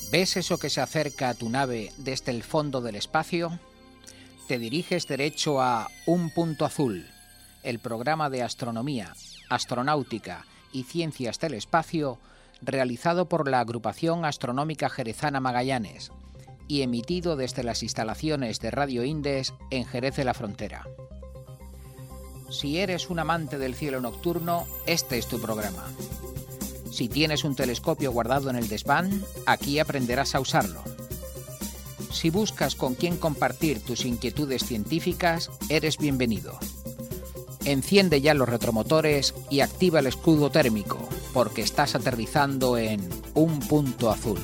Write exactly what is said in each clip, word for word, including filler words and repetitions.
¿Ves eso que se acerca a tu nave desde el fondo del espacio? Te diriges derecho a Un Punto Azul, el programa de astronomía, astronáutica y ciencias del espacio realizado por la Agrupación Astronómica Jerezana Magallanes y emitido desde las instalaciones de Radio Indes en Jerez de la Frontera. Si eres un amante del cielo nocturno, este es tu programa. Si tienes un telescopio guardado en el desván, aquí aprenderás a usarlo. Si buscas con quién compartir tus inquietudes científicas, eres bienvenido. Enciende ya los retromotores y activa el escudo térmico, porque estás aterrizando en Un Punto Azul.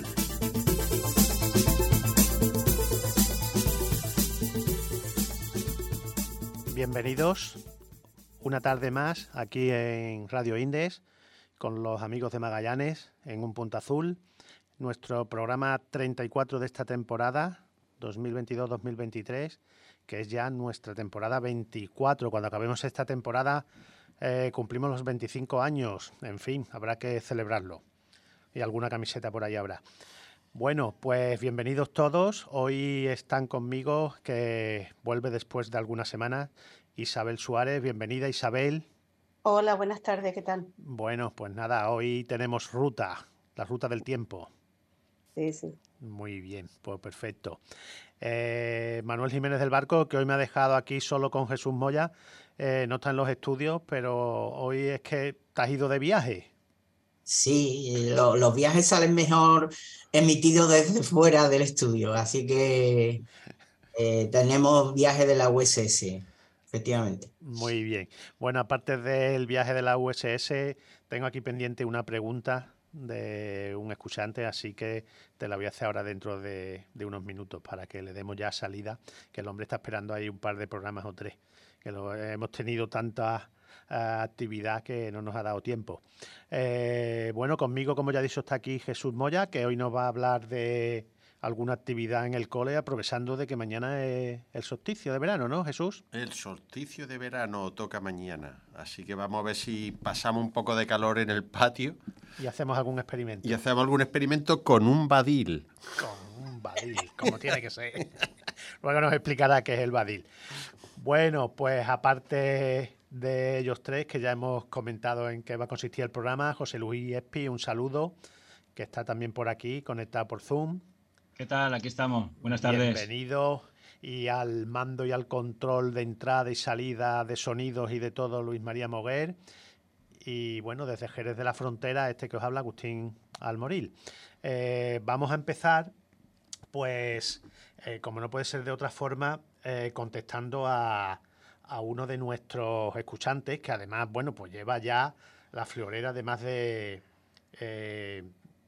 Bienvenidos una tarde más aquí en Radio Indes con los amigos de Magallanes en Un Punto Azul, nuestro programa treinta y cuatro de esta temporada dos mil veintidós dos mil veintitrés, que es ya nuestra temporada veinticuatro. Cuando acabemos esta temporada eh, cumplimos los veinticinco años, en fin, habrá que celebrarlo y alguna camiseta por ahí habrá. Bueno, pues bienvenidos todos. Hoy están conmigo, que vuelve después de algunas semanas, Isabel Suárez. Bienvenida, Isabel. Hola, buenas tardes, ¿qué tal? Bueno, pues nada, hoy tenemos ruta, la ruta del tiempo. Sí, sí. Muy bien, pues perfecto. Eh, Manuel Jiménez del Barco, que hoy me ha dejado aquí solo con Jesús Moya, eh, no está en los estudios, pero hoy es que te has ido de viaje. Sí, lo, los viajes salen mejor emitidos desde fuera del estudio, así que eh, tenemos viaje de la U S S, efectivamente. Muy bien. Bueno, aparte del viaje de la U S S, tengo aquí pendiente una pregunta de un escuchante, así que te la voy a hacer ahora dentro de, de unos minutos para que le demos ya salida, que el hombre está esperando ahí un par de programas o tres, que lo, hemos tenido tanta uh, actividad que no nos ha dado tiempo. Eh, bueno, conmigo, como ya he dicho, está aquí Jesús Moya, que hoy nos va a hablar de alguna actividad en el cole, aprovechando de que mañana es el solsticio de verano, ¿no, Jesús? El solsticio de verano toca mañana, así que vamos a ver si pasamos un poco de calor en el patio. Y hacemos algún experimento. Y hacemos algún experimento con un badil. Con un badil, como tiene que ser. Luego nos explicará qué es el badil. Bueno, pues aparte de ellos tres, que ya hemos comentado en qué va a consistir el programa, José Luis Espi, un saludo, que está también por aquí, conectado por Zoom. ¿Qué tal? Aquí estamos. Buenas tardes. Bienvenido. Y al mando y al control de entrada y salida de sonidos y de todo, Luis María Moguer. Y bueno, desde Jerez de la Frontera, este que os habla, Agustín Almoril. Eh, vamos a empezar, pues, eh, como no puede ser de otra forma, eh, contestando a, a uno de nuestros escuchantes, que además, bueno, pues lleva ya la friolera de más de... Eh,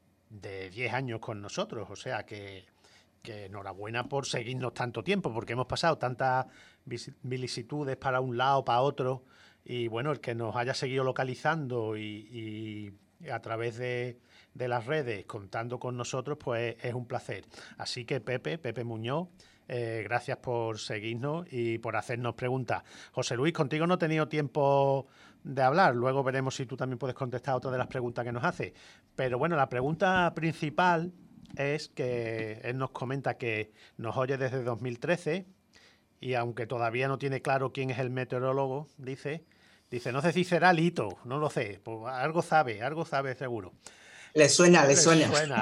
de diez años con nosotros, o sea que, que enhorabuena por seguirnos tanto tiempo, porque hemos pasado tantas vicisitudes para un lado, para otro, y bueno, el que nos haya seguido localizando y, y a través de, de las redes contando con nosotros, pues es un placer. Así que Pepe, Pepe Muñoz, eh, gracias por seguirnos y por hacernos preguntas. José Luis, contigo no he tenido tiempo de hablar, luego veremos si tú también puedes contestar otra de las preguntas que nos hace. Pero bueno, la pregunta principal es que él nos comenta que nos oye desde dos mil trece y aunque todavía no tiene claro quién es el meteorólogo, dice, dice no sé si será Lito, no lo sé, pues algo sabe, algo sabe seguro. Le suena, le, le suena. suena.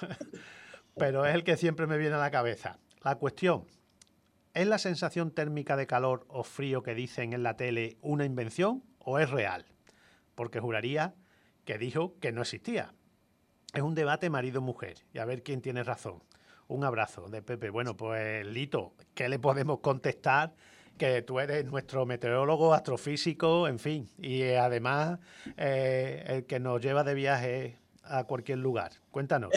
Pero es el que siempre me viene a la cabeza. La cuestión, ¿es la sensación térmica de calor o frío que dicen en la tele una invención o es real? Porque juraría que dijo que no existía. Es un debate marido-mujer y a ver quién tiene razón. Un abrazo de Pepe. Bueno, pues Lito, ¿qué le podemos contestar? Que tú eres nuestro meteorólogo, astrofísico, en fin, y eh, además eh, el que nos lleva de viaje a cualquier lugar. Cuéntanos.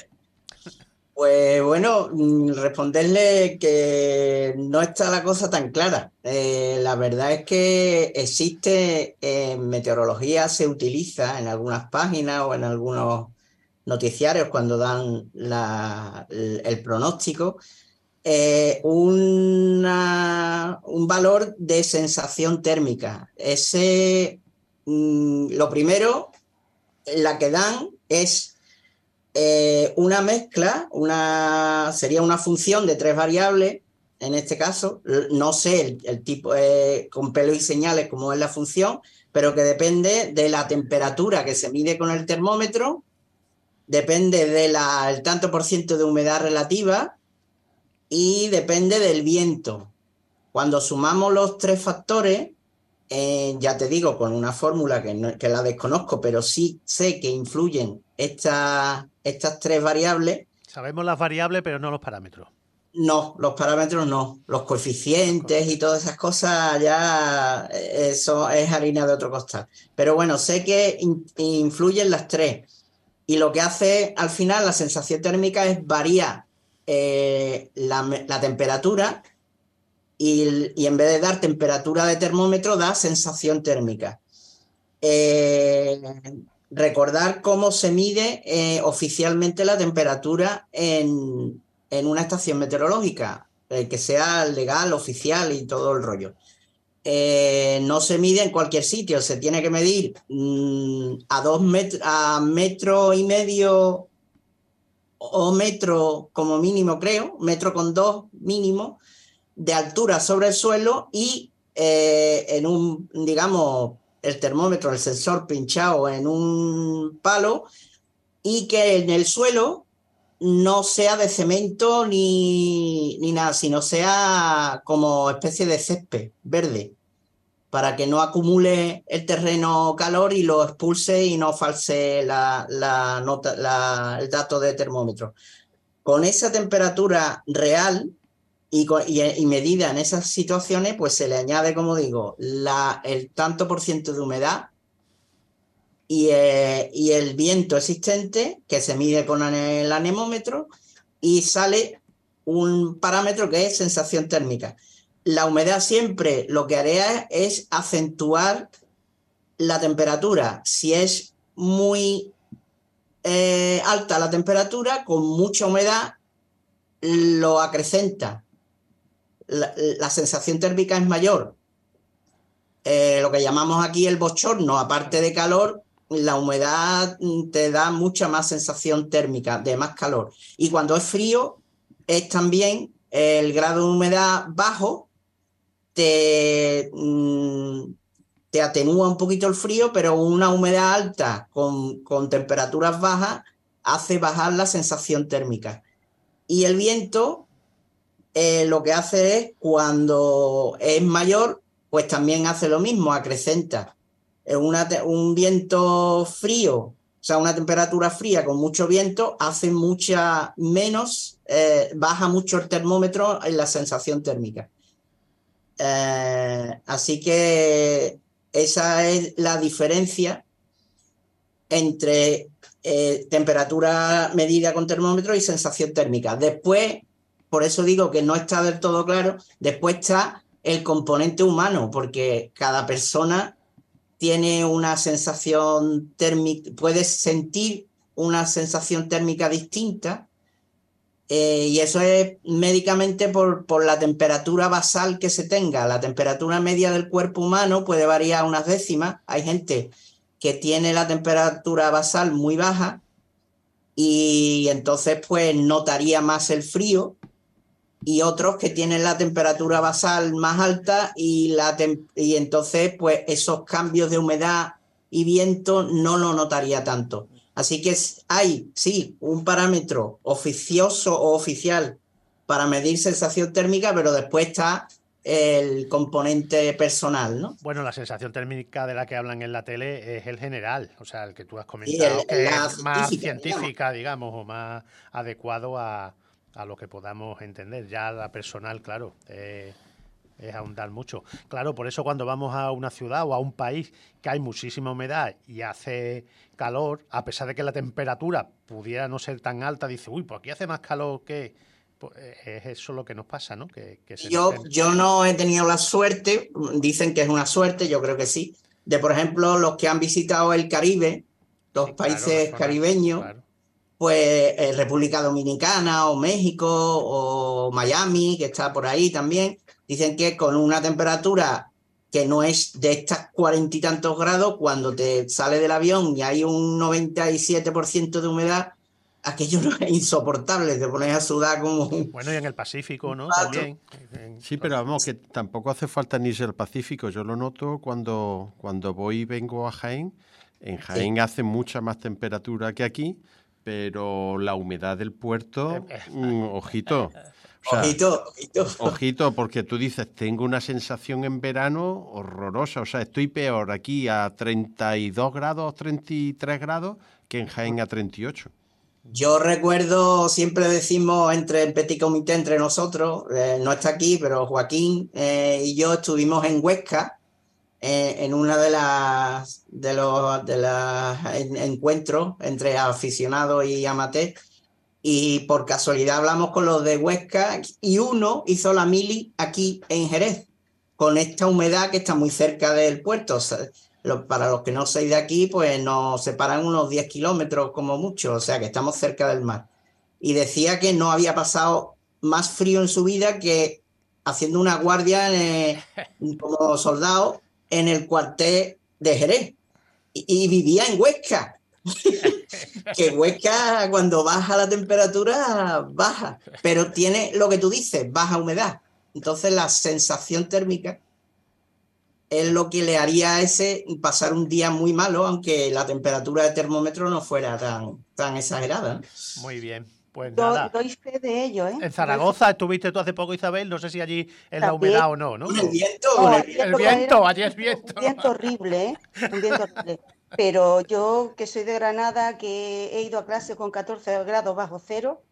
Pues bueno, responderle que no está la cosa tan clara. Eh, la verdad es que existe, en meteorología se utiliza en algunas páginas o en algunos noticiarios cuando dan la, el, el pronóstico, eh, una, un valor de sensación térmica. Ese, mm, lo primero, la que dan es eh, una mezcla, una, sería una función de tres variables, en este caso, no sé el, el tipo eh, con pelo y señales cómo es la función, pero que depende de la temperatura que se mide con el termómetro, depende del tanto por ciento de humedad relativa y depende del viento. Cuando sumamos los tres factores, eh, ya te digo, con una fórmula que, no, que la desconozco, pero sí sé que influyen estas, estas tres variables. Sabemos las variables, pero no los parámetros. No, los parámetros no. Los coeficientes y todas esas cosas ya eso es harina de otro costal. Pero bueno, sé que in, influyen las tres. Y lo que hace al final la sensación térmica es variar eh, la, la temperatura y, y en vez de dar temperatura de termómetro da sensación térmica. Eh, recordar cómo se mide eh, oficialmente la temperatura en, en una estación meteorológica, eh, que sea legal, oficial y todo el rollo. Eh, no se mide en cualquier sitio, se tiene que medir mmm, a dos metros, a metro y medio o metro como mínimo, creo, metro con dos mínimo de altura sobre el suelo y eh, en un, digamos, el termómetro, el sensor pinchado en un palo y que en el suelo no sea de cemento ni, ni nada, sino sea como especie de césped verde, para que no acumule el terreno calor y lo expulse y no false la, la nota, la, el dato de termómetro. Con esa temperatura real y, y, y medida en esas situaciones, pues se le añade, como digo, la, el tanto por ciento de humedad y, eh, y el viento existente, que se mide con el anemómetro, y sale un parámetro que es sensación térmica. La humedad siempre lo que hará es acentuar la temperatura. Si es muy eh, alta la temperatura, con mucha humedad lo acrecenta. La, la sensación térmica es mayor. Eh, lo que llamamos aquí el bochorno, aparte de calor, la humedad te da mucha más sensación térmica, de más calor. Y cuando es frío, es también el grado de humedad bajo, te, te atenúa un poquito el frío, pero una humedad alta con, con temperaturas bajas hace bajar la sensación térmica. Y el viento eh, lo que hace es, cuando es mayor, pues también hace lo mismo, acrecenta. Una, un viento frío, o sea, una temperatura fría con mucho viento, hace mucha menos, eh, baja mucho el termómetro en la sensación térmica. Eh, así que esa es la diferencia entre eh, temperatura medida con termómetro y sensación térmica. Después, por eso digo que no está del todo claro, después está el componente humano, porque cada persona tiene una sensación térmica, puede sentir una sensación térmica distinta. Eh, y eso es médicamente por, por la temperatura basal que se tenga. La temperatura media del cuerpo humano puede variar unas décimas. Hay gente que tiene la temperatura basal muy baja y entonces pues notaría más el frío, y otros que tienen la temperatura basal más alta y, la y entonces pues esos cambios de humedad y viento no lo notaría tanto. Así que hay, sí, un parámetro oficioso o oficial para medir sensación térmica, pero después está el componente personal, ¿no? Bueno, la sensación térmica de la que hablan en la tele es el general, o sea, el que tú has comentado, sí, el, que la es más científica, científica, digamos, o más adecuado a, a lo que podamos entender. Ya la personal, claro, eh, es ahondar mucho. Claro, por eso cuando vamos a una ciudad o a un país que hay muchísima humedad y hace calor, a pesar de que la temperatura pudiera no ser tan alta, dice, uy, pues aquí hace más calor que... Pues es eso lo que nos pasa, ¿no? Que, que se yo, nos... yo no he tenido la suerte, dicen que es una suerte, yo creo que sí, de, por ejemplo, los que han visitado el Caribe, los sí, países claro, caribeños, claro. Pues eh, República Dominicana o México o Miami, que está por ahí también, dicen que con una temperatura que no es de estas cuarenta y tantos grados, cuando te sale del avión y hay un noventa y siete por ciento de humedad, aquello no es insoportable, te pones a sudar como un... Bueno, y en el Pacífico, ¿no? pato. También. En- Sí, pero vamos, que tampoco hace falta ni irse al Pacífico. Yo lo noto cuando, cuando voy y vengo a Jaén. En Jaén hace mucha más temperatura que aquí, pero la humedad del puerto, mm, ojito. O sea, Ojito, ojito. ojito, porque tú dices, tengo una sensación en verano horrorosa. O sea, estoy peor aquí a treinta y dos grados, treinta y tres grados, que en Jaén a treinta y ocho. Yo recuerdo, siempre decimos entre el petit comité, entre nosotros, eh, no está aquí, pero Joaquín eh, y yo estuvimos en Huesca, eh, en una de las de los de las en- encuentros entre aficionados y amateurs, y por casualidad hablamos con los de Huesca y uno hizo la mili aquí en Jerez, con esta humedad que está muy cerca del puerto. O sea, lo- para los que no sois de aquí, pues nos separan unos diez kilómetros como mucho, o sea que estamos cerca del mar. Y decía que no había pasado más frío en su vida que haciendo una guardia en, eh, como soldado en el cuartel de Jerez. Y, y vivía en Huesca. Que Huesca, cuando baja la temperatura, baja, pero tiene lo que tú dices, baja humedad. Entonces la sensación térmica es lo que le haría a ese pasar un día muy malo, aunque la temperatura de termómetro no fuera tan, tan exagerada, ¿no? Muy bien. Pues Do- nada. doy fe de ello, ¿eh? En Doy fe Zaragoza estuviste tú hace poco, Isabel. No sé si allí es la también. humedad o no, ¿no? Con el viento, No, con el allí viento. El lo que era viento, un allí es viento, viento. un viento horrible, ¿eh? Un viento horrible. Pero yo, que soy de Granada, que he ido a clase con catorce grados bajo cero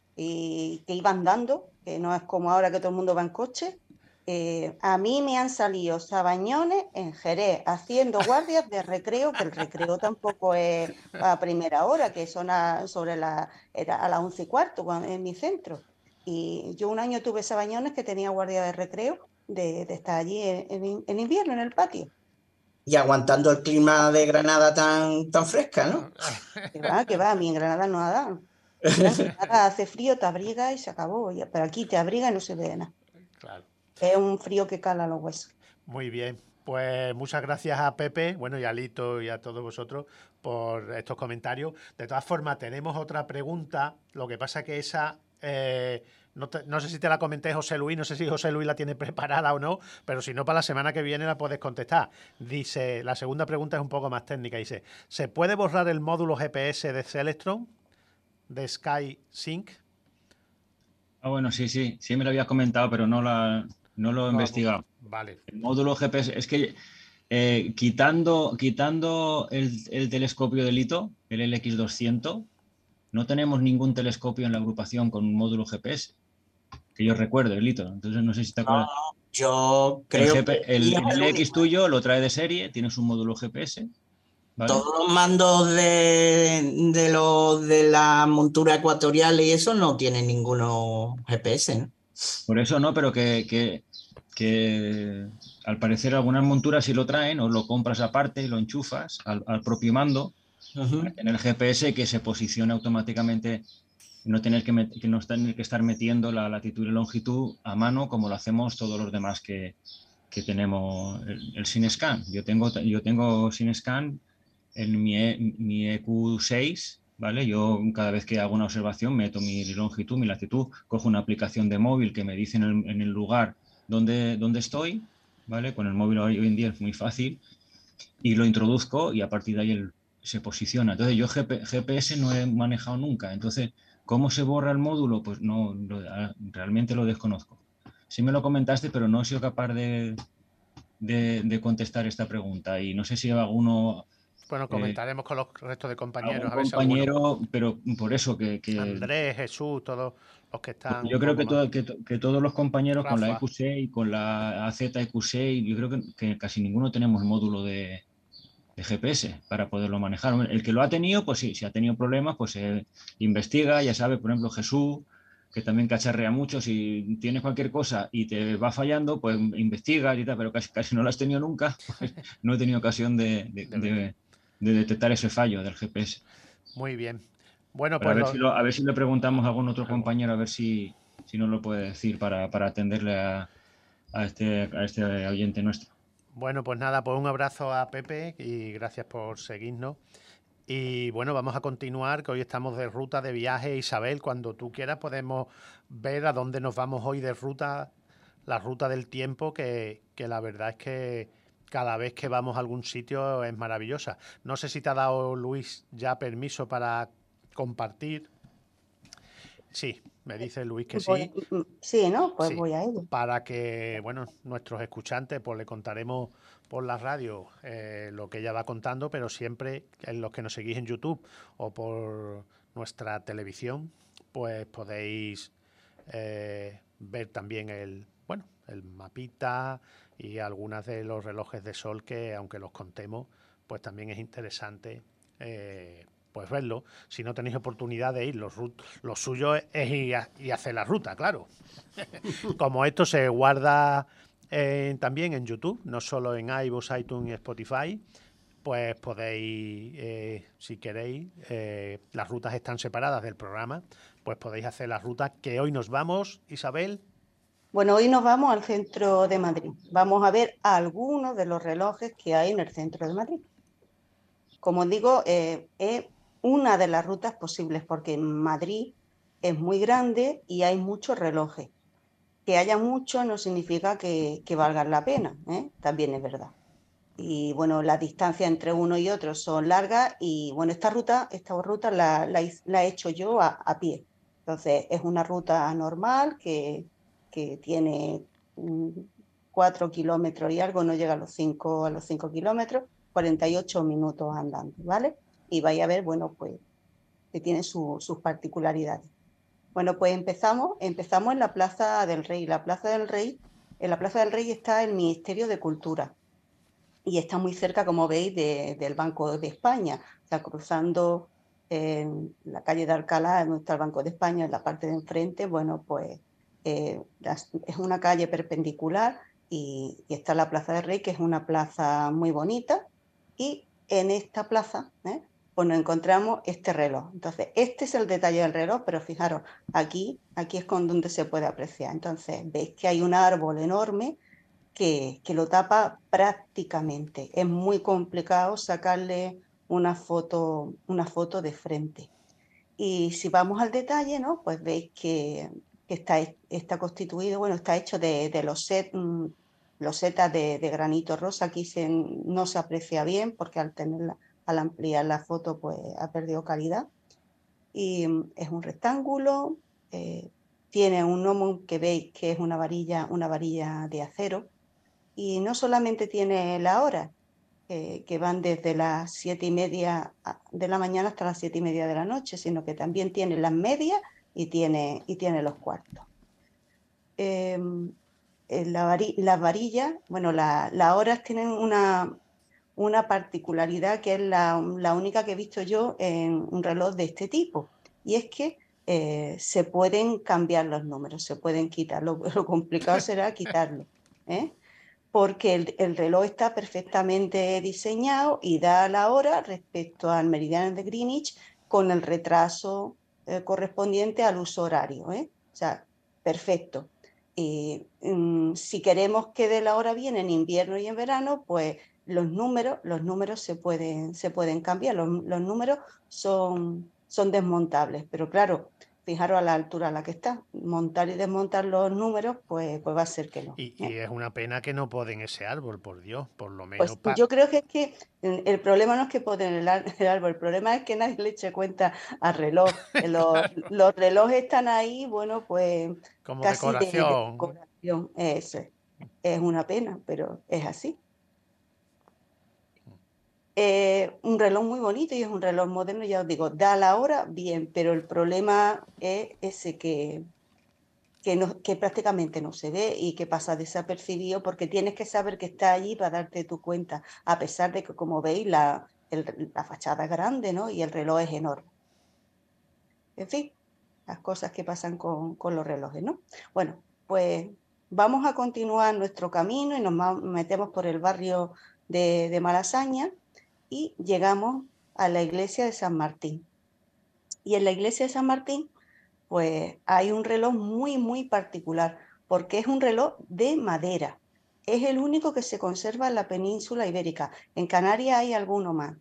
y que iba andando, que no es como ahora que todo el mundo va en coche, eh, a mí me han salido sabañones en Jerez haciendo guardias de recreo, que el recreo tampoco es a primera hora, que son a, sobre la, era a las once y cuarto cuando- en mi centro. Y yo un año tuve sabañones que tenía guardia de recreo de, de estar allí en, en- en invierno, en el patio. Y aguantando el clima de Granada tan, tan fresca, ¿no? Que va, que va, a mí en Granada no da. Mira, en Granada hace frío, te abriga y se acabó. Ya, pero aquí te abriga y no se ve nada. Claro. Es un frío que cala los huesos. Muy bien. Pues muchas gracias a Pepe, bueno, y a Lito y a todos vosotros por estos comentarios. De todas formas, tenemos otra pregunta. Lo que pasa que esa, eh, no, te- no sé si te la comenté José Luis, no sé si José Luis la tiene preparada o no, pero si no, para la semana que viene la puedes contestar. Dice, la segunda pregunta es un poco más técnica. Dice, ¿se puede borrar el módulo G P S de Celestron, de SkySync? Ah, bueno, sí, sí, sí me lo habías comentado, pero no, la, no lo he No, investigado. Vale. El módulo G P S, es que eh, quitando, quitando el, el telescopio de Lito, el L X doscientos, no tenemos ningún telescopio en la agrupación con un módulo G P S, que yo recuerdo, el Lito. Entonces no sé si te acuerdas. Yo El, creo G P que el, es el el L X único. tuyo lo trae de serie, tienes un módulo G P S, ¿vale? Todos los mandos de, de, los, de la montura ecuatorial y eso no tienen ninguno G P S, ¿no? Por eso no, pero que, que, que al parecer algunas monturas sí lo traen, o lo compras aparte y lo enchufas al, al propio mando, Uh-huh. para tener G P S que se posicione automáticamente, no tener que, met, que, no tener que estar metiendo la latitud y longitud a mano como lo hacemos todos los demás que, que tenemos el, el SynScan. Yo tengo, yo tengo SynScan en mi, e, mi E Q seis, ¿vale? Yo cada vez que hago una observación meto mi longitud, mi latitud, cojo una aplicación de móvil que me dice en el, en el lugar donde, donde estoy, ¿vale? Con el móvil hoy, hoy en día es muy fácil, y lo introduzco y a partir de ahí el, se posiciona. Entonces yo G P, G P S no he manejado nunca. Entonces, ¿cómo se borra el módulo? Pues no, lo, realmente lo desconozco. Sí me lo comentaste, pero no he sido capaz de, de, de contestar esta pregunta. Y no sé si alguno... Bueno, comentaremos eh, con los restos de compañeros. A ver compañero, si alguno... pero por eso que, que... Andrés, Jesús, todos los que están... Yo creo que, todo, que, que, todos los compañeros Rafa. Con la E Q seis, con la A Z E Q seis, yo creo que, que casi ninguno tenemos el módulo de, de G P S para poderlo manejar. El que lo ha tenido, pues sí, si ha tenido problemas, pues eh, investiga, ya sabe, por ejemplo, Jesús, que también cacharrea mucho, si tienes cualquier cosa y te va fallando, pues investigas y tal, pero casi, casi no lo has tenido nunca, pues no he tenido ocasión de, de, de, de, de detectar ese fallo del G P S. Muy bien. Bueno, pero pues a ver, lo... si lo, a ver si le preguntamos a algún otro compañero, a ver si, si nos lo puede decir para, para atenderle a, a, este, a este oyente nuestro. Bueno, pues nada, pues un abrazo a Pepe y gracias por seguirnos. Y bueno, vamos a continuar, que hoy estamos de ruta de viaje. Isabel, cuando tú quieras podemos ver a dónde nos vamos hoy de ruta, la ruta del tiempo, que, que la verdad es que cada vez que vamos a algún sitio es maravillosa. No sé si te ha dado Luis ya permiso para compartir. Sí, me dice Luis que sí. Voy- sí, ¿no? Pues Sí, voy a ello. para que, bueno, nuestros escuchantes, pues le contaremos por la radio eh, lo que ella va contando, pero siempre en los que nos seguís en YouTube o por nuestra televisión, pues podéis eh, ver también el, bueno, el mapita y algunas de los relojes de sol que, aunque los contemos, pues también es interesante eh, pues verlo. Si no tenéis oportunidad de ir, los lo suyo es ir a, y hacer la ruta, claro. Como esto se guarda eh, también en YouTube, no solo en iVoox, iTunes y Spotify, pues podéis, eh, si queréis, eh, las rutas están separadas del programa, pues podéis hacer las rutas que hoy nos vamos, Isabel. Bueno, hoy nos vamos al centro de Madrid. Vamos a ver algunos de los relojes que hay en el centro de Madrid. Como digo, eh, es una de las rutas posibles porque Madrid es muy grande y hay muchos relojes. Que haya muchos no significa que, que valgan la pena, ¿eh? También es verdad. Y bueno, las distancias entre uno y otro son largas y bueno, esta ruta, esta ruta la, la, la he hecho yo a, a pie. Entonces, es una ruta normal que, que tiene um, cuatro kilómetros y algo, no llega a los cinco, a los cinco kilómetros, cuarenta y ocho minutos andando, ¿vale? Y vais a ver, bueno, pues que tiene su, sus particularidades. Bueno, pues empezamos, empezamos en la Plaza del Rey. La Plaza del Rey, en la Plaza del Rey está el Ministerio de Cultura y está muy cerca, como veis, de, del Banco de España. O sea, cruzando eh, la calle de Alcalá, donde está el Banco de España, en la parte de enfrente, bueno, pues eh, es una calle perpendicular y, y está la Plaza del Rey, que es una plaza muy bonita. Y en esta plaza, ¿eh? pues nos encontramos este reloj. Entonces, este es el detalle del reloj, pero fijaros, aquí, aquí es con donde se puede apreciar. Entonces, veis que hay un árbol enorme que, que lo tapa prácticamente. Es muy complicado sacarle una foto, una foto de frente. Y si vamos al detalle, ¿no? Pues veis que, que está, está constituido, bueno, está hecho de, de los set, losetas de, de granito rosa. Aquí se, no se aprecia bien porque al, tenerla, al ampliar la foto pues ha perdido calidad. Y es un rectángulo, eh, tiene un gnomon que veis que es una varilla, una varilla de acero. Y no solamente tiene la hora, eh, que van desde las siete y media de la mañana hasta las siete y media de la noche, sino que también tiene las medias y tiene, y tiene los cuartos. Eh, la vari, las varillas, bueno, la, las horas tienen una, una particularidad que es la, la única que he visto yo en un reloj de este tipo, y es que eh, se pueden cambiar los números, se pueden quitar, lo, lo complicado será quitarlo, ¿eh? porque el, el reloj está perfectamente diseñado y da la hora respecto al meridiano de Greenwich con el retraso eh, correspondiente al uso horario, ¿eh? O sea, perfecto. Y um, si queremos que dé la hora bien en invierno y en verano, pues los números, los números se pueden, se pueden cambiar, los, los números son, son desmontables, pero claro, fijaros a la altura a la que está. Montar y desmontar los números, pues, pues va a ser que no. Y, ¿eh? y es una pena que no poden ese árbol, por Dios, por lo menos. Pues Pa... yo creo que es que el problema no es que ponen el, el árbol, el problema es que nadie le eche cuenta al reloj. Los, los relojes están ahí, bueno, pues Como casi de, de decoración. decoración. Es, es una pena, pero es así. Eh, un reloj muy bonito y es un reloj moderno, ya os digo, da la hora bien, pero el problema es ese que, que, no, que prácticamente no se ve y que pasa desapercibido porque tienes que saber que está allí para darte tu cuenta, a pesar de que, como veis, la, el, la fachada es grande, ¿no? Y el reloj es enorme. En fin, las cosas que pasan con, con los relojes, ¿no? Bueno, pues vamos a continuar nuestro camino y nos metemos por el barrio de, de Malasaña y llegamos a la iglesia de San Martín. Y en la iglesia de San Martín, pues hay un reloj muy, muy particular, porque es un reloj de madera. Es el único que se conserva en la península ibérica. En Canarias hay alguno más,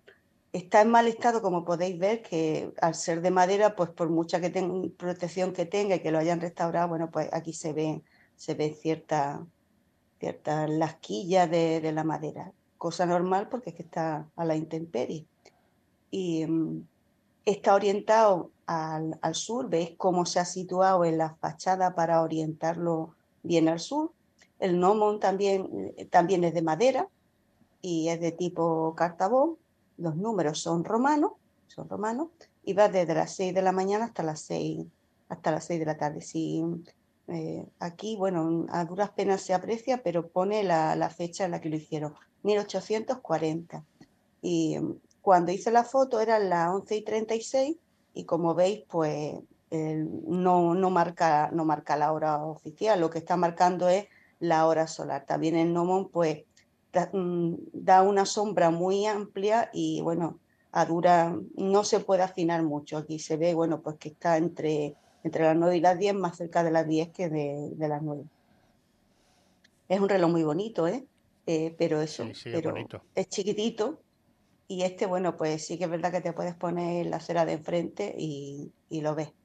está en mal estado, como podéis ver, que al ser de madera, pues por mucha que tenga, protección que tenga y que lo hayan restaurado, bueno, pues aquí se ven, se ven ciertas ciertas lasquillas de, de la madera. Cosa normal porque es que está a la intemperie. Y um, está orientado al, al sur, veis cómo se ha situado en la fachada para orientarlo bien al sur. El gnomon también, también es de madera y es de tipo cartabón. Los números son romanos, son romanos, y va desde las seis de la mañana hasta las seis, hasta las seis de la tarde. Si, eh, aquí, bueno, a duras penas se aprecia, pero pone la, la fecha en la que lo hicieron, mil ochocientos cuarenta. Y cuando hice la foto eran las once y treinta y seis y como veis, pues eh, no, no, marca, no marca la hora oficial, lo que está marcando es la hora solar. También el gnomon, pues, da, da una sombra muy amplia y, bueno, a dura no se puede afinar mucho. Aquí se ve, bueno, pues que está entre, entre las nueve y las diez, más cerca de las diez que de, de las nueve. Es un reloj muy bonito, ¿eh? Eh, pero eso, Sí, sí, es pero bonito. es chiquitito. Y este, bueno, pues sí que es verdad que te puedes poner la cera de enfrente y, y lo ves.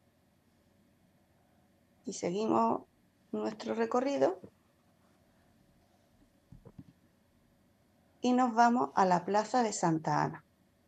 Y seguimos nuestro recorrido y nos vamos a la Plaza de Santa Ana.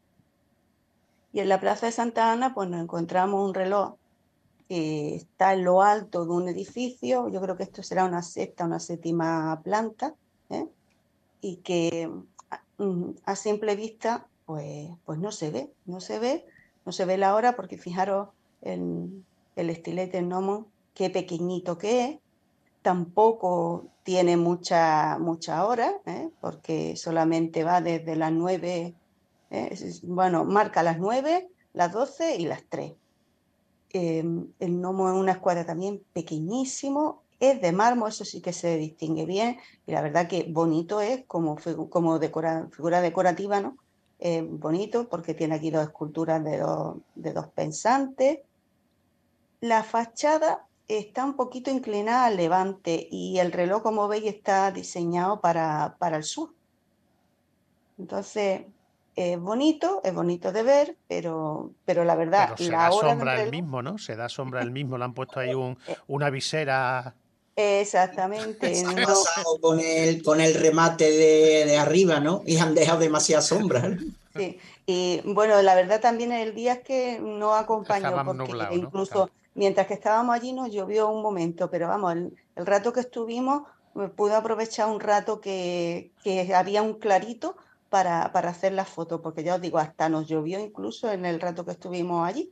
Y en la Plaza de Santa Ana pues nos encontramos un reloj que está en lo alto de un edificio, yo creo que esto será una sexta, una séptima planta, ¿eh? Y que a simple vista pues, pues no se ve, no se ve, no se ve la hora porque fijaros en el estilete gnomon, qué pequeñito que es, tampoco tiene mucha, mucha hora, ¿eh? Porque solamente va desde las nueve, ¿eh? Bueno, marca las nueve, las doce y las tres. Eh, el gnomo es una escuadra también pequeñísimo, es de mármol, eso sí que se distingue bien, y la verdad que bonito es como, como decora, figura decorativa, ¿no? Eh, bonito porque tiene aquí dos esculturas de dos, de dos pensantes. La fachada está un poquito inclinada al levante y el reloj, como veis, está diseñado para, para el sur. Entonces, es bonito, es bonito de ver, pero, pero la verdad, Pero se la da hora del sombra el reloj... mismo, ¿no? Se da sombra el mismo. Le han puesto ahí un, una visera. Exactamente, Se han no, pasado con el, con el remate de, de arriba, ¿no? Y han dejado demasiada sombra, ¿no? sí. Y bueno, la verdad también el día es que no acompañó, Estaba porque nublado, ¿no? incluso mientras que estábamos allí nos llovió un momento, pero vamos, el, el rato que estuvimos eh, pude aprovechar un rato que, que había un clarito para, para hacer la foto, porque ya os digo, hasta nos llovió incluso en el rato que estuvimos allí.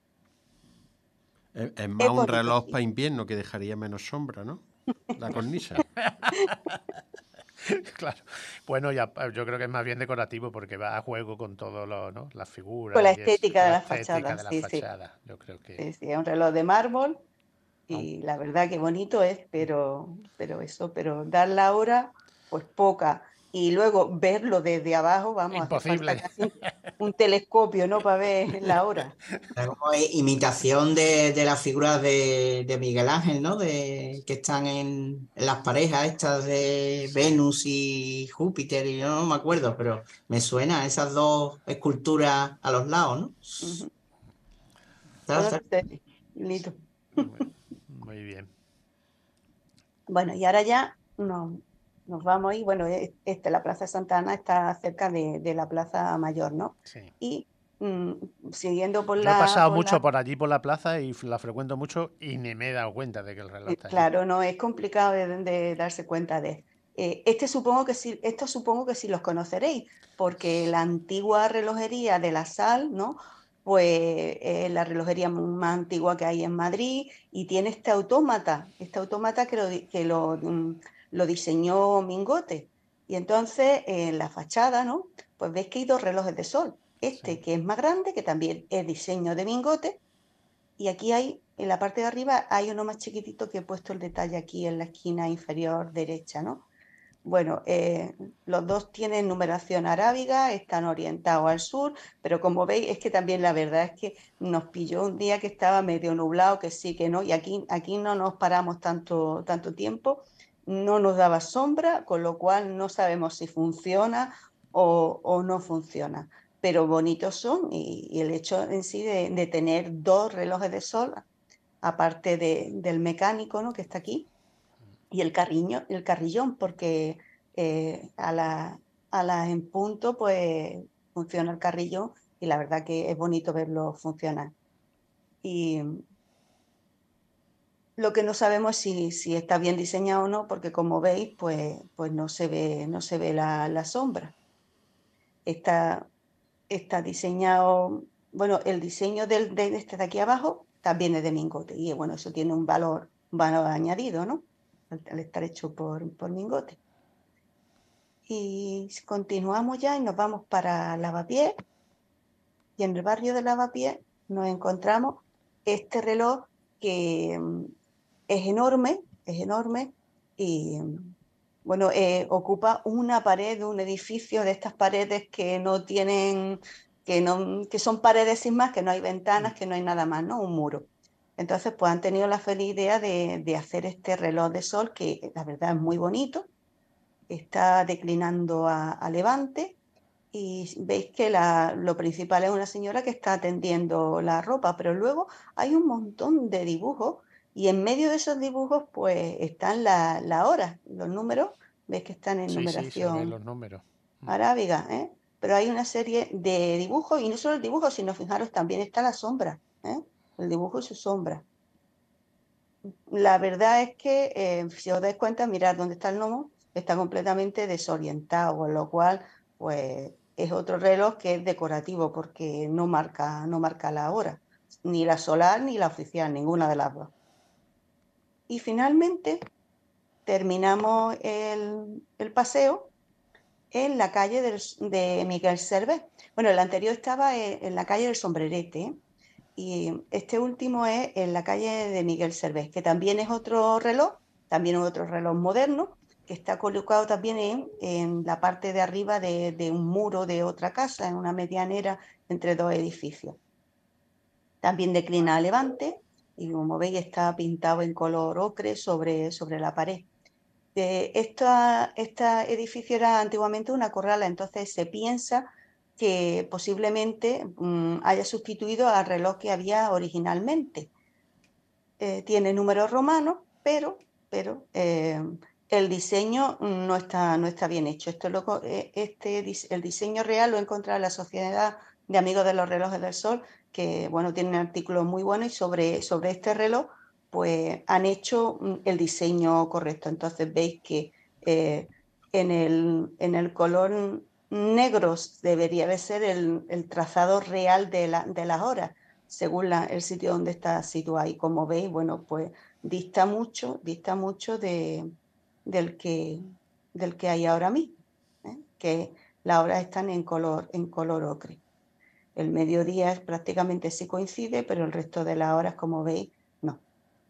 Es, es más Es un bonito, reloj sí. para invierno que dejaría menos sombra, ¿no? La cornisa. Claro. Bueno, ya, yo creo que es más bien decorativo porque va a juego con todo lo, ¿no? Las Con la figuras y eso, estética con de la la estética fachada, de la sí, sí, fachada. Yo creo que. sí, sí, es un reloj de mármol Aun- y la verdad que bonito es, pero, pero eso, pero dar la hora, pues poca. Y luego verlo desde abajo, vamos, hace falta Imposible. casi un, un telescopio, ¿no? Para ver la hora. Es como imitación de, de las figuras de, de Miguel Ángel, ¿no? De, que están en, en las parejas estas de Sí. Venus y Júpiter, y yo no me acuerdo, pero me suena esas dos esculturas a los lados, ¿no? Ujú. Está- Bueno, está- entonces, listo. Muy, muy bien. Bueno, y ahora ya nos, nos vamos y bueno, e- este, la Plaza Santa Ana está cerca de, de la Plaza Mayor, ¿no? Sí. Y mm, siguiendo por Yo he la, pasado por mucho la por allí por la plaza y la frecuento mucho y ni me he dado cuenta de que el reloj Eh, está allí. Claro, no es complicado de, de darse cuenta de. Eh, este supongo que sí, esto supongo que sí los conoceréis, porque la antigua relojería de la Sal, ¿no? Pues es la relojería más antigua que hay en Madrid y tiene este autómata, este autómata que lo, di- que lo, mm, lo diseñó Mingote. Y entonces en la fachada, ¿no? Pues veis que hay dos relojes de sol. Este Sí. que es más grande, que también es diseño de Mingote, y aquí hay, en la parte de arriba, hay uno más chiquitito que he puesto el detalle aquí en la esquina inferior derecha, ¿no? Bueno, eh, los dos tienen numeración arábiga, están orientados al sur, pero como veis es que también la verdad es que nos pilló un día que estaba medio nublado, que sí, que no, y aquí, aquí no nos paramos tanto, tanto tiempo, no nos daba sombra, con lo cual no sabemos si funciona o, o no funciona. pero bonitos son, y, y el hecho en sí de, de tener dos relojes de sol, aparte de, del mecánico, ¿no?, que está aquí, y el, carriño, el carrillón, porque eh, a las a la en punto pues funciona el carrillón y la verdad que es bonito verlo funcionar. Y lo que no sabemos es si, si está bien diseñado o no, porque como veis, pues, pues no se ve, no se ve la, la sombra. Está, está diseñado, bueno, el diseño del, de este de aquí abajo también es de Mingote, y bueno, eso tiene un valor, un valor añadido, ¿no?, al, al estar hecho por, por Mingote. Y continuamos ya y nos vamos para Lavapiés, y en el barrio de Lavapiés nos encontramos este reloj que mm, es enorme, es enorme, y bueno, eh, ocupa una pared de un edificio, de estas paredes que no tienen, que, no, que son paredes sin más, que no hay ventanas, que no hay nada más, ¿no?, un muro. Entonces, pues han tenido la feliz idea de, de hacer este reloj de sol, que la verdad es muy bonito, está declinando a, a levante, y veis que la, lo principal es una señora que está tendiendo la ropa, pero luego hay un montón de dibujos, y en medio de esos dibujos pues están las la horas, los números, veis que están en Sí, sí, se ven numeración los números. arábiga, ¿eh? Pero hay una serie de dibujos, y no solo el dibujo, sino fijaros, también está la sombra, ¿eh?, el dibujo y su sombra. La verdad es que, eh, si os dais cuenta, mirad dónde está el gnomo, está completamente desorientado, con lo cual, pues, es otro reloj que es decorativo, porque no marca, no marca la hora, ni la solar ni la oficial, ninguna de las dos. Y finalmente terminamos el, el paseo en la calle del, de Miguel Servet. Bueno, el anterior estaba en, en la calle del Sombrerete, ¿eh?, y este último es en la calle de Miguel Servet, que también es otro reloj, también es otro reloj moderno, que está colocado también en, en la parte de arriba de, de un muro de otra casa, en una medianera entre dos edificios. También declina a levante, y como veis está pintado en color ocre sobre, sobre la pared. Eh, esta, este edificio era antiguamente una corrala, entonces se piensa que posiblemente um, haya sustituido al reloj que había originalmente. Eh, tiene números romanos, pero, pero eh, el diseño no está, no está bien hecho. Esto lo, este, el diseño real lo he encontrado en la Sociedad de Amigos de los Relojes del Sol, que bueno, tiene un artículo muy bueno, y sobre, sobre este reloj pues han hecho el diseño correcto. Entonces veis que eh, en, el, en el color negro debería de ser el, el trazado real de, la, de las horas, según la, el sitio donde está situado. Y como veis, bueno, pues dista mucho, dista mucho de, del, que, del que hay ahora mismo, ¿eh?, que las horas están en color, en color ocre. El mediodía prácticamente sí coincide, pero el resto de las horas, como veis, no.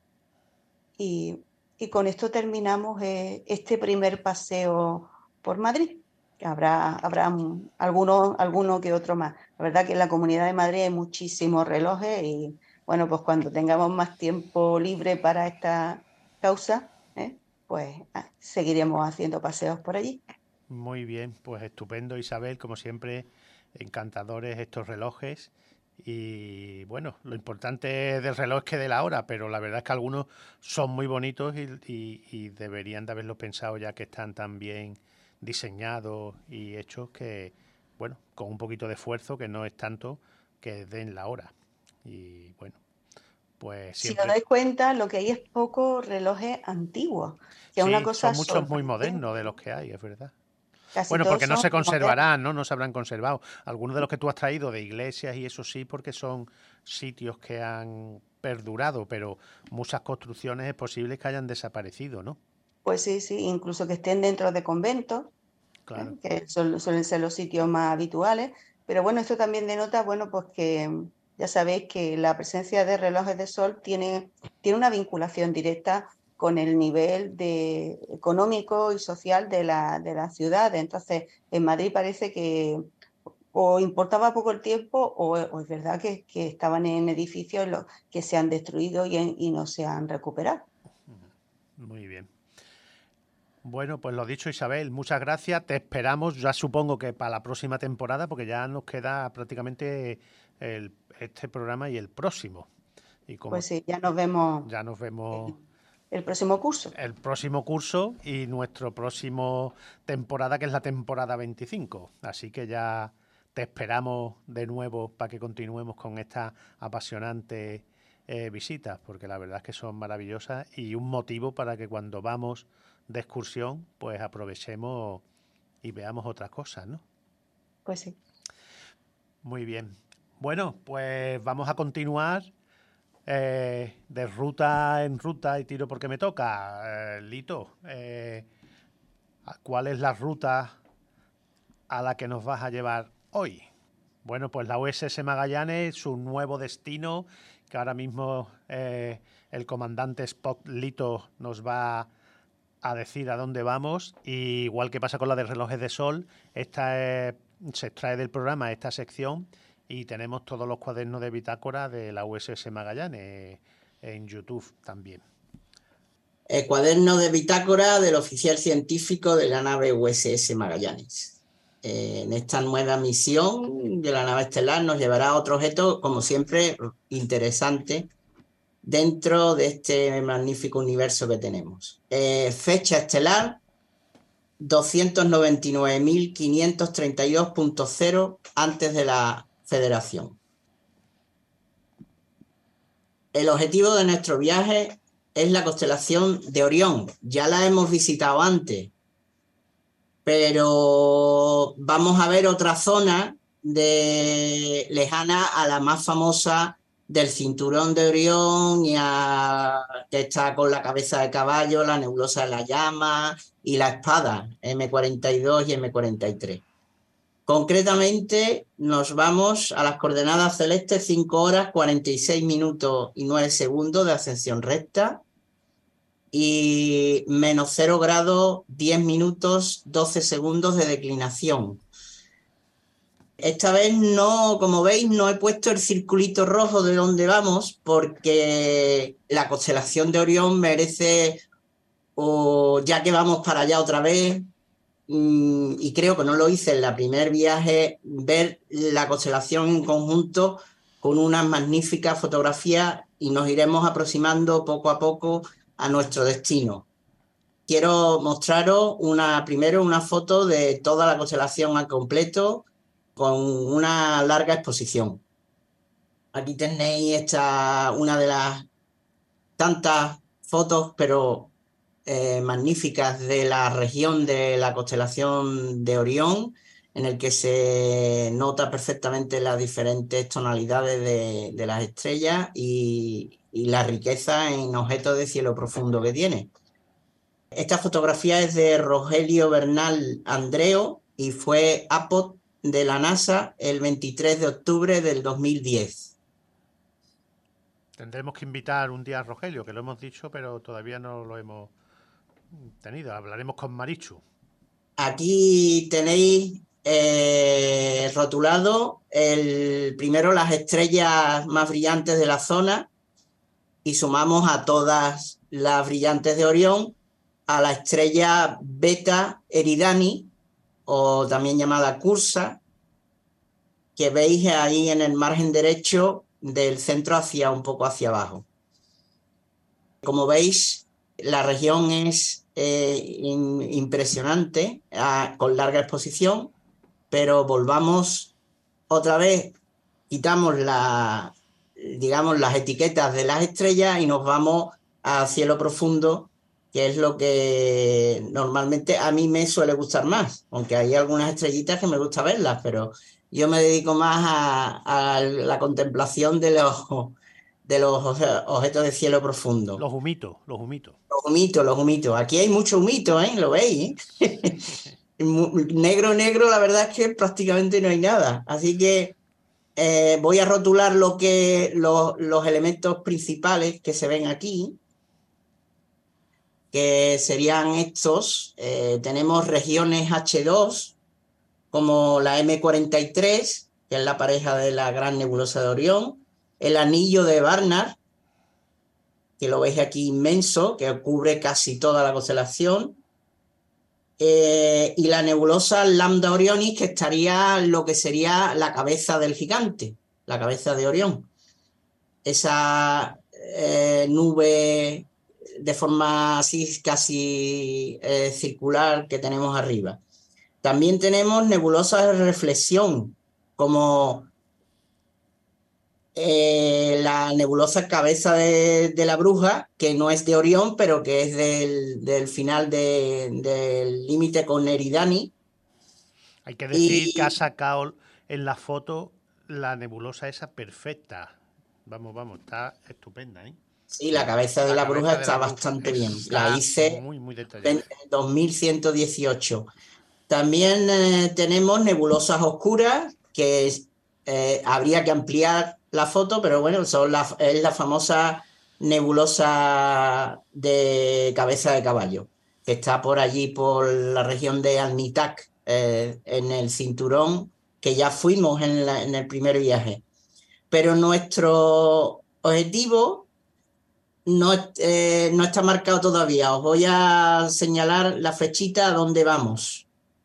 Y, y con esto terminamos eh, este primer paseo por Madrid. Habrá, habrá alguno, alguno que otro más. La verdad que en la Comunidad de Madrid hay muchísimos relojes, y bueno, pues cuando tengamos más tiempo libre para esta causa, ¿eh?, pues ah, seguiremos haciendo paseos por allí. Muy bien, pues estupendo, Isabel, como siempre, encantadores estos relojes. Y bueno, lo importante del reloj es que de la hora, pero la verdad es que algunos son muy bonitos, y, y, y deberían de haberlos pensado, ya que están tan bien diseñados y hechos, que bueno, con un poquito de esfuerzo, que no es tanto, que den la hora. Y bueno, pues Si os siempre... dais cuenta, lo que hay es pocos relojes antiguos, que es una Sí, cosa son muchos muy modernos de sorprendente. los que hay, es verdad. Casi Bueno, todos porque no son se modernos. conservarán, ¿no? No se habrán conservado. Algunos de los que tú has traído de iglesias y eso sí, porque son sitios que han perdurado, pero muchas construcciones es posible que hayan desaparecido, ¿no? Pues sí, sí, incluso que estén dentro de conventos, ¿eh?, Claro. que son, suelen ser los sitios más habituales. Pero bueno, esto también denota, bueno, pues que ya sabéis que la presencia de relojes de sol tiene, tiene una vinculación directa con el nivel de, económico y social de la, de la ciudad. Entonces, en Madrid parece que o importaba poco el tiempo, o, o es verdad que, que estaban en edificios los que se han destruido y, y no se han recuperado. Muy bien. Bueno, pues lo dicho, Isabel, muchas gracias. Te esperamos, ya supongo que para la próxima temporada, porque ya nos queda prácticamente el, este programa y el próximo. Y como Pues sí, ya nos vemos ya nos vemos el próximo curso. el próximo curso y nuestro próximo temporada, que es la temporada veinticinco. Así que ya te esperamos de nuevo para que continuemos con estas apasionantes eh, visitas, porque la verdad es que son maravillosas y un motivo para que cuando vamos de excursión, pues aprovechemos y veamos otras cosas, ¿no? Pues sí. Muy bien. Bueno, pues vamos a continuar eh, de ruta en ruta y tiro porque me toca. Eh, Lito, eh, ¿cuál es la ruta a la que nos vas a llevar hoy? Bueno, pues la U S S Magallanes, su nuevo destino, que ahora mismo eh, el comandante Spock Lito nos va a decir a dónde vamos. Y igual que pasa con la de relojes de sol, esta es, se extrae del programa esta sección y tenemos todos los cuadernos de bitácora de la U S S Magallanes en YouTube también. El cuaderno de bitácora del oficial científico de la nave U S S Magallanes. Eh, en esta nueva misión de la nave estelar nos llevará a otro objeto, como siempre, interesante dentro de este magnífico universo que tenemos. Eh, fecha estelar doscientos noventa y nueve mil quinientos treinta y dos punto cero antes de la Federación. El objetivo de nuestro viaje es la constelación de Orión. Ya la hemos visitado antes, pero vamos a ver otra zona de, lejana a la más famosa del cinturón de Orión, y a, que está con la cabeza de caballo, la nebulosa de la llama y la espada, eme cuarenta y dos y eme cuarenta y tres. Concretamente nos vamos a las coordenadas celestes cinco horas cuarenta y seis minutos y nueve segundos de ascensión recta y menos cero grados diez minutos doce segundos de declinación. Esta vez no, como veis, no he puesto el circulito rojo de donde vamos, porque la constelación de Orión merece, o ya que vamos para allá otra vez, y creo que no lo hice en el primer viaje, ver la constelación en conjunto con unas magníficas fotografías, y nos iremos aproximando poco a poco a nuestro destino. Quiero mostraros una, primero una foto de toda la constelación al completo con una larga exposición. Aquí tenéis esta, una de las tantas fotos, pero eh, magníficas, de la región de la constelación de Orión, en el que se nota perfectamente las diferentes tonalidades de, de las estrellas y, y la riqueza en objetos de cielo profundo que tiene. Esta fotografía es de Rogelio Bernal Andreo y fue A P O D de la NASA el veintitrés de octubre del dos mil diez. Tendremos que invitar un día a Rogelio, que lo hemos dicho, pero todavía no lo hemos tenido. Hablaremos con Marichu. Aquí tenéis eh, rotulado el, primero las estrellas más brillantes de la zona, y sumamos a todas las brillantes de Orión a la estrella Beta Eridani, o también llamada Cursa, que veis ahí en el margen derecho del centro hacia un poco hacia abajo. Como veis, la región es eh, in, impresionante, a, con larga exposición, pero volvamos otra vez, quitamos la, digamos, las etiquetas de las estrellas y nos vamos al cielo profundo, que es lo que normalmente a mí me suele gustar más, aunque hay algunas estrellitas que me gusta verlas, pero yo me dedico más a, a la contemplación de los, de los objetos de cielo profundo. Los humitos, los humitos. Los humitos, los humitos. Aquí hay mucho humito, ¿eh? ¿Lo veis? ¿eh? Negro, negro, la verdad es que prácticamente no hay nada. Así que eh, voy a rotular lo que, los, los elementos principales que se ven aquí, que serían estos. Eh, tenemos regiones hache dos, como la eme cuarenta y tres, que es la pareja de la gran nebulosa de Orión, el anillo de Barnard, que lo veis aquí inmenso, que cubre casi toda la constelación, eh, y la nebulosa Lambda Orionis, que estaría lo que sería la cabeza del gigante, la cabeza de Orión. Esa eh, nube de forma así casi eh, circular que tenemos arriba. También tenemos nebulosas de reflexión, como eh, la nebulosa Cabeza de, de la Bruja, que no es de Orión, pero que es del, del final de, del límite con Eridani. Hay que decir y... que ha sacado en la foto la nebulosa esa perfecta. Vamos, vamos, está estupenda, ¿eh? Sí, la Cabeza de la, la Bruja está bastante bien. La hice muy, muy en dos mil ciento dieciocho. También eh, tenemos nebulosas oscuras, que eh, habría que ampliar la foto, pero bueno, son la, es la famosa nebulosa de Cabeza de Caballo, que está por allí, por la región de Alnitak, eh, en el cinturón, que ya fuimos en, la, en el primer viaje. Pero nuestro objetivo no, eh, no está marcado todavía. Os voy a señalar la flechita a dónde vamos.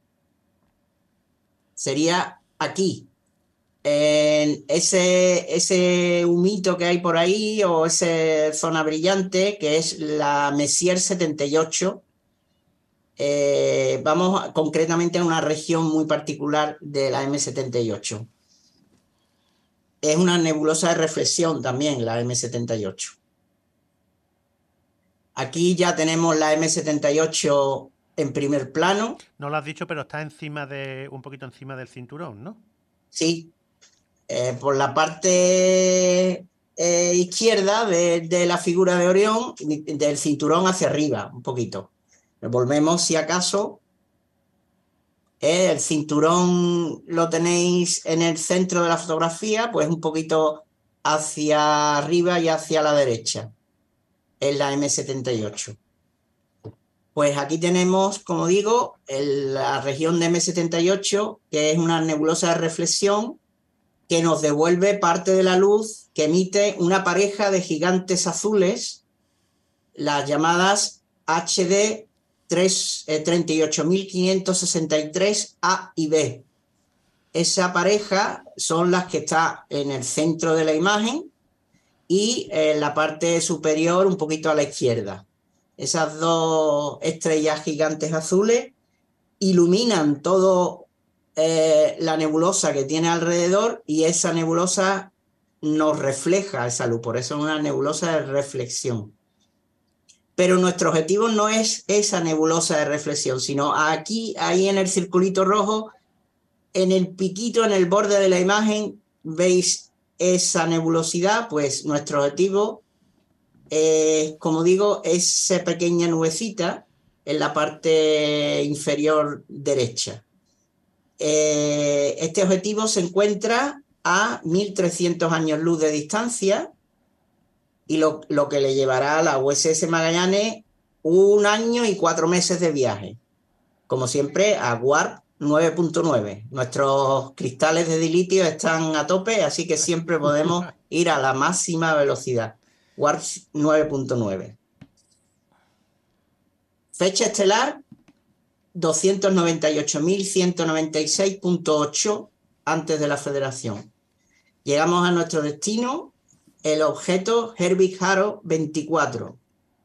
Sería aquí. En ese, ese humito que hay por ahí, o esa zona brillante, que es la Messier setenta y ocho. Eh, vamos a, concretamente a una región muy particular de la M setenta y ocho. Es una nebulosa de reflexión también, la M setenta y ocho. Aquí ya tenemos la M setenta y ocho en primer plano. No lo has dicho, pero está encima de, un poquito encima del cinturón, ¿no? Sí. Eh, por la parte eh, izquierda de, de la figura de Orión, del cinturón hacia arriba, un poquito. Volvemos, si acaso. Eh, el cinturón lo tenéis en el centro de la fotografía, pues un poquito hacia arriba y hacia la derecha. Es la M setenta y ocho. Pues aquí tenemos, como digo, el, la región de M setenta y ocho, que es una nebulosa de reflexión que nos devuelve parte de la luz que emite una pareja de gigantes azules, las llamadas H D treinta y ocho mil quinientos sesenta y tres A y B. Esa pareja son las que está en el centro de la imagen y en la parte superior un poquito a la izquierda. Esas dos estrellas gigantes azules iluminan todo eh, la nebulosa que tiene alrededor, y esa nebulosa nos refleja esa luz, por eso es una nebulosa de reflexión. Pero nuestro objetivo no es esa nebulosa de reflexión, sino aquí, ahí en el circulito rojo, en el piquito, en el borde de la imagen, veis esa nebulosidad. Pues nuestro objetivo, eh, como digo, es esa pequeña nubecita en la parte inferior derecha. Eh, este objetivo se encuentra a mil trescientos años luz de distancia, y lo, lo que le llevará a la U S S Magallanes un año y cuatro meses de viaje. Como siempre, a Warp nueve punto nueve. Nuestros cristales de dilitio están a tope, así que siempre podemos ir a la máxima velocidad. Warp nueve punto nueve. Fecha estelar doscientos noventa y ocho mil ciento noventa y seis punto ocho antes de la Federación. Llegamos a nuestro destino, el objeto Herbig-Haro veinticuatro.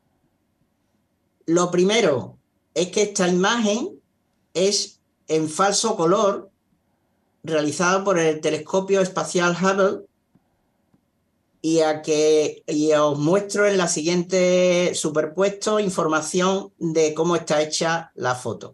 Lo primero es que esta imagen es en falso color, realizada por el telescopio espacial Hubble, y a que y os muestro en la siguiente superpuesto información de cómo está hecha la foto.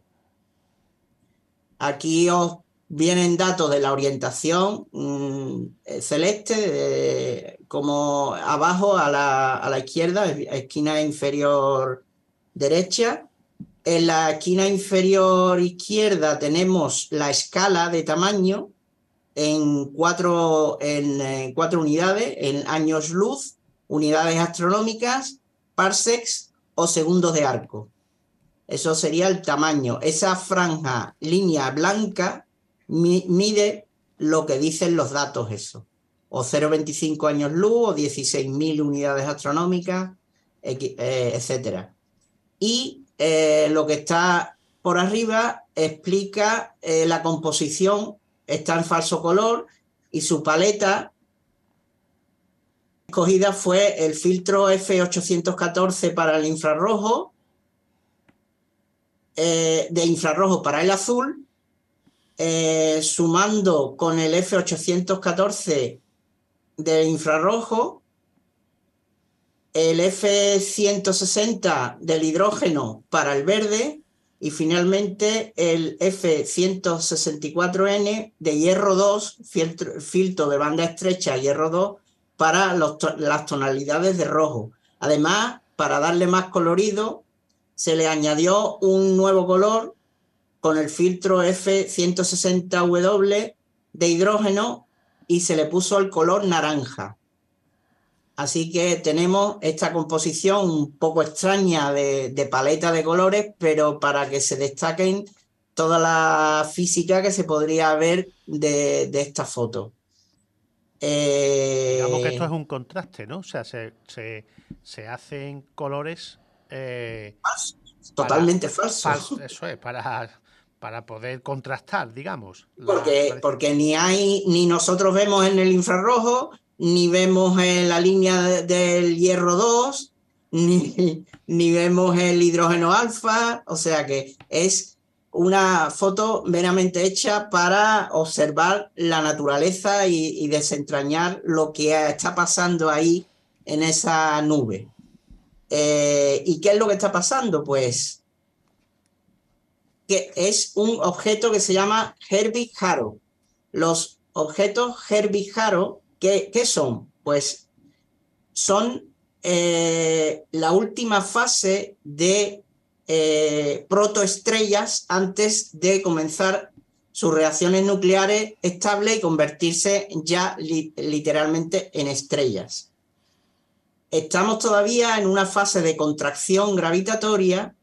Aquí os vienen datos de la orientación mmm, celeste, de, como abajo a la, a la izquierda, esquina inferior derecha. En la esquina inferior izquierda tenemos la escala de tamaño en cuatro, en, en cuatro unidades, en años luz, unidades astronómicas, parsecs o segundos de arco. Eso sería el tamaño. Esa franja, línea blanca, mi, mide lo que dicen los datos eso. O cero coma veinticinco años luz, o dieciséis mil unidades astronómicas, eh, etcétera. Y eh, lo que está por arriba explica eh, la composición, está en falso color y su paleta escogida fue el filtro F ochocientos catorce para el infrarrojo, eh, de infrarrojo para el azul, eh, sumando con el F ochocientos catorce del infrarrojo, el F ciento sesenta del hidrógeno para el verde y finalmente el F ciento sesenta y cuatro N de hierro dos, filtro, filtro de banda estrecha hierro dos, para los, las tonalidades de rojo. Además, para darle más colorido, se le añadió un nuevo color con el filtro F ciento sesenta W de hidrógeno y se le puso el color naranja. Así que tenemos esta composición un poco extraña de, de paleta de colores, pero para que se destaquen toda la física que se podría ver de, de esta foto. Eh... Digamos que esto es un contraste, ¿no? O sea, se, se, se hacen colores... Eh, falso, totalmente para, falso. falso. Eso es, para, para poder contrastar, digamos. Porque, la... porque ni hay, ni nosotros vemos en el infrarrojo, ni vemos en la línea de, del hierro dos, ni, ni vemos el hidrógeno alfa, o sea que es una foto meramente hecha para observar la naturaleza y, y desentrañar lo que está pasando ahí en esa nube. Eh, ¿Y qué es lo que está pasando? Pues que es un objeto que se llama Herbig-Haro. Los objetos Herbig-Haro, ¿qué, ¿qué son? Pues son eh, la última fase de eh, protoestrellas antes de comenzar sus reacciones nucleares estables y convertirse ya li literalmente en estrellas. Estamos todavía en una fase de contracción gravitatoria.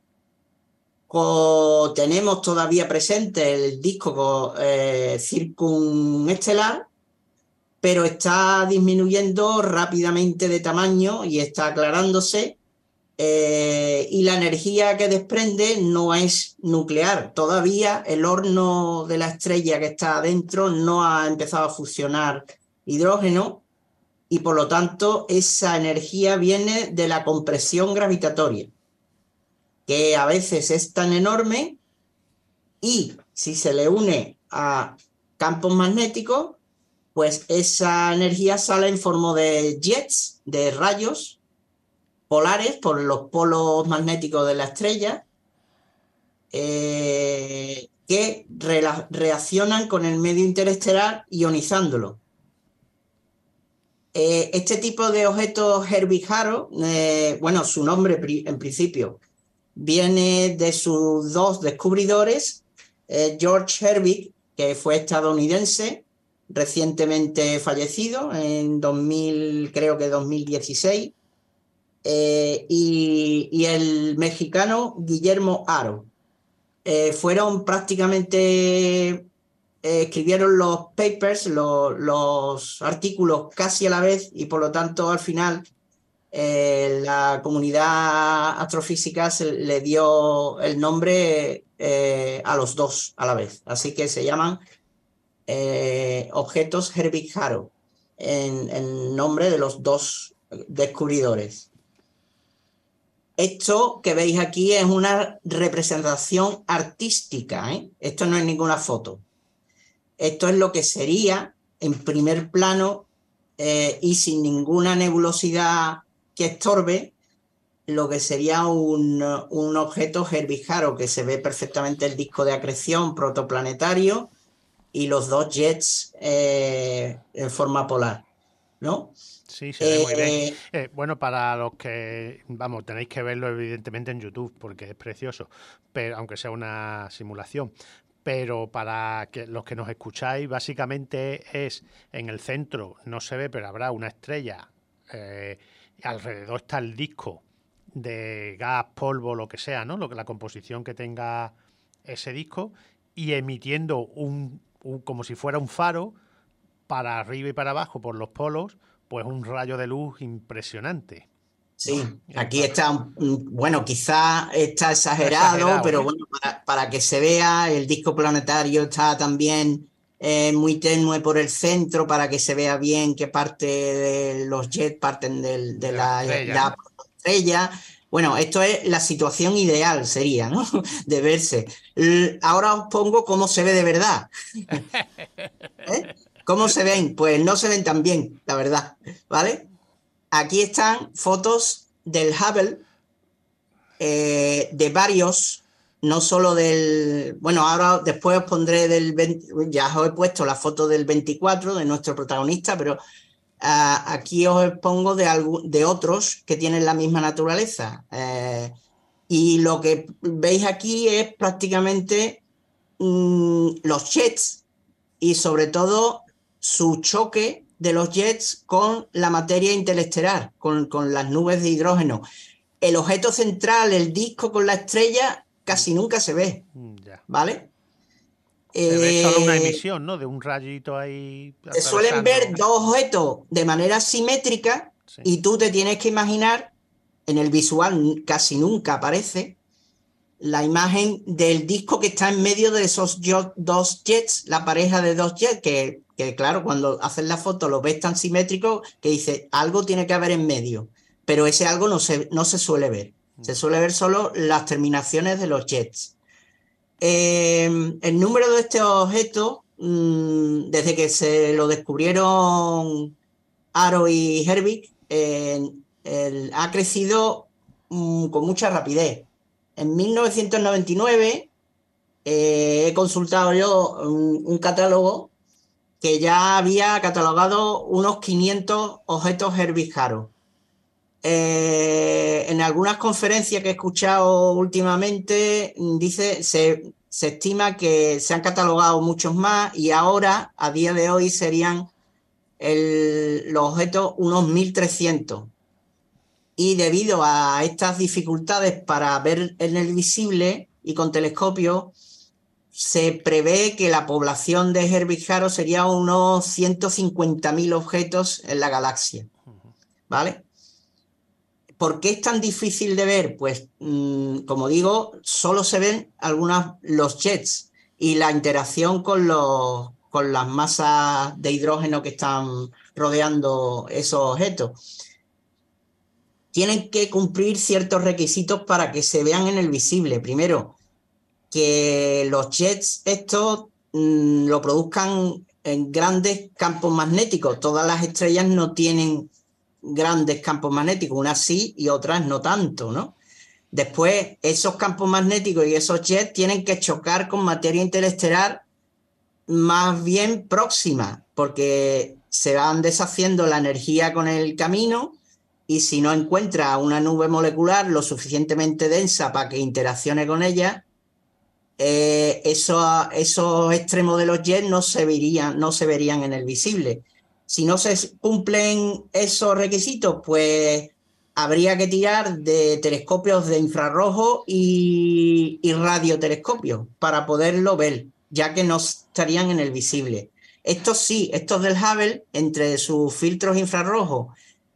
Tenemos todavía presente el disco eh, circunestelar, pero está disminuyendo rápidamente de tamaño y está aclarándose, eh, y la energía que desprende no es nuclear. Todavía el horno de la estrella que está adentro no ha empezado a fusionar hidrógeno y por lo tanto esa energía viene de la compresión gravitatoria, que a veces es tan enorme y si se le une a campos magnéticos, pues esa energía sale en forma de jets, de rayos polares por los polos magnéticos de la estrella, eh, que re reaccionan con el medio interestelar ionizándolo. Eh, este tipo de objetos Herbig-Haro, eh, bueno, su nombre pri en principio viene de sus dos descubridores, eh, George Herbig, que fue estadounidense, recientemente fallecido en dos mil, creo que dos mil dieciséis, eh, y, y el mexicano Guillermo Haro. Eh, fueron prácticamente, eh, escribieron los papers, lo, los artículos casi a la vez y por lo tanto al final eh, la comunidad astrofísica se le dio el nombre eh, a los dos a la vez. Así que se llaman Eh, objetos Herbig-Haro en, en nombre de los dos descubridores. Esto que veis aquí es una representación artística, ¿eh? Esto no es ninguna foto. Esto es lo que sería en primer plano eh, y sin ninguna nebulosidad que estorbe, lo que sería un, un objeto Herbig-Haro, que se ve perfectamente el disco de acreción protoplanetario y los dos jets eh, en forma polar, ¿no? Sí, se ve eh, muy bien. Eh, bueno, para los que, vamos, tenéis que verlo evidentemente en YouTube porque es precioso, pero aunque sea una simulación. Pero para que los que nos escucháis, básicamente es en el centro, no se ve, pero habrá una estrella. Eh, alrededor está el disco de gas, polvo, lo que sea, ¿no? Lo que la composición que tenga ese disco y emitiendo un Un, como si fuera un faro, para arriba y para abajo por los polos, pues un rayo de luz impresionante. Sí, aquí está, bueno, quizá está exagerado, exagerado pero ¿eh? bueno, para, para que se vea, el disco planetario está también eh, muy tenue por el centro, para que se vea bien qué parte de los jets parten del, de, de la, la estrella. La estrella. Bueno, esto es la situación ideal, sería, ¿no? De verse. Ahora os pongo cómo se ve de verdad. ¿Eh? ¿Cómo se ven? Pues no se ven tan bien, la verdad, ¿vale? Aquí están fotos del Hubble, eh, de varios, no solo del... Bueno, ahora después os pondré del... veinte, ya os he puesto la foto del veinticuatro, de nuestro protagonista, pero uh, aquí os pongo de, algo, de otros que tienen la misma naturaleza. Eh, y lo que veis aquí es prácticamente mmm, los jets y sobre todo su choque de los jets con la materia interestelar, con, con las nubes de hidrógeno. El objeto central, el disco con la estrella, casi nunca se ve, ¿vale? Se eh, ve solo una emisión, ¿no? De un rayito ahí. Se suelen ver dos objetos de manera simétrica, sí. Y tú te tienes que imaginar, en el visual casi nunca aparece, la imagen del disco que está en medio de esos dos jets, la pareja de dos jets, que, que claro, cuando haces la foto lo ves tan simétrico que dice, algo tiene que haber en medio, pero ese algo no se, no se suele ver, se suele ver solo las terminaciones de los jets. Eh, el número de estos objetos, mmm, desde que se lo descubrieron Aro y Herbig, eh, el, ha crecido mmm, con mucha rapidez. En mil novecientos noventa y nueve eh, he consultado yo un, un catálogo que ya había catalogado unos quinientos objetos Herbig-Haro. Eh, en algunas conferencias que he escuchado últimamente dice, se, se estima que se han catalogado muchos más y ahora, a día de hoy, serían el, los objetos unos mil trescientos. Y debido a estas dificultades para ver en el visible y con telescopio, se prevé que la población de Herbig-Haro sería unos ciento cincuenta mil objetos en la galaxia, ¿vale? ¿Por qué es tan difícil de ver? Pues, mmm, como digo, solo se ven algunos los jets y la interacción con, los, con las masas de hidrógeno que están rodeando esos objetos. Tienen que cumplir ciertos requisitos para que se vean en el visible. Primero, que los jets estos mmm, lo produzcan en grandes campos magnéticos. Todas las estrellas no tienen grandes campos magnéticos, unas sí y otras no tanto, ¿no? Después, esos campos magnéticos y esos jets tienen que chocar con materia interestelar más bien próxima, porque se van deshaciendo la energía con el camino. Y si no encuentra una nube molecular lo suficientemente densa para que interaccione con ella, eh, esos, esos extremos de los jets no se verían, no se verían en el visible. Si no se cumplen esos requisitos, pues habría que tirar de telescopios de infrarrojo y, y radiotelescopios para poderlo ver, ya que no estarían en el visible. Estos sí, estos del Hubble, entre sus filtros infrarrojos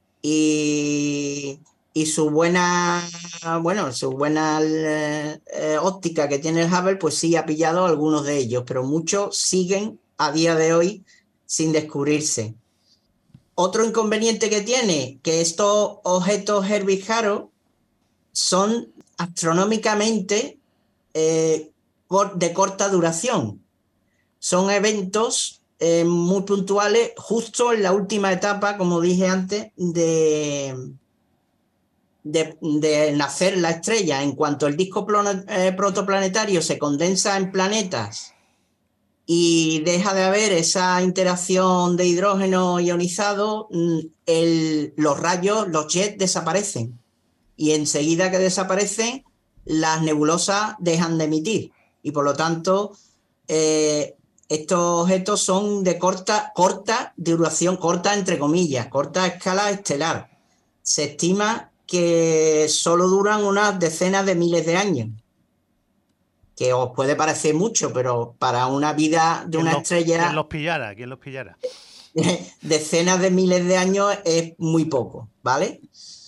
Y, y su buena, bueno, su buena eh, óptica que tiene el Hubble, pues sí ha pillado algunos de ellos, pero muchos siguen a día de hoy sin descubrirse. Otro inconveniente que tiene, que estos objetos Herbig-Haro son astronómicamente eh, de corta duración. Son eventos Eh, muy puntuales justo en la última etapa, como dije antes, de, de, de nacer la estrella. En cuanto el disco eh, protoplanetario se condensa en planetas y deja de haber esa interacción de hidrógeno ionizado, el, los rayos, los jets desaparecen y enseguida que desaparecen las nebulosas dejan de emitir y por lo tanto eh, estos objetos son de corta, corta duración, corta entre comillas, corta escala estelar. Se estima que solo duran unas decenas de miles de años, que os puede parecer mucho, pero para una vida de una los, estrella... ¿Quién los pillara? ¿Quién los pillara? Decenas de miles de años es muy poco, ¿vale?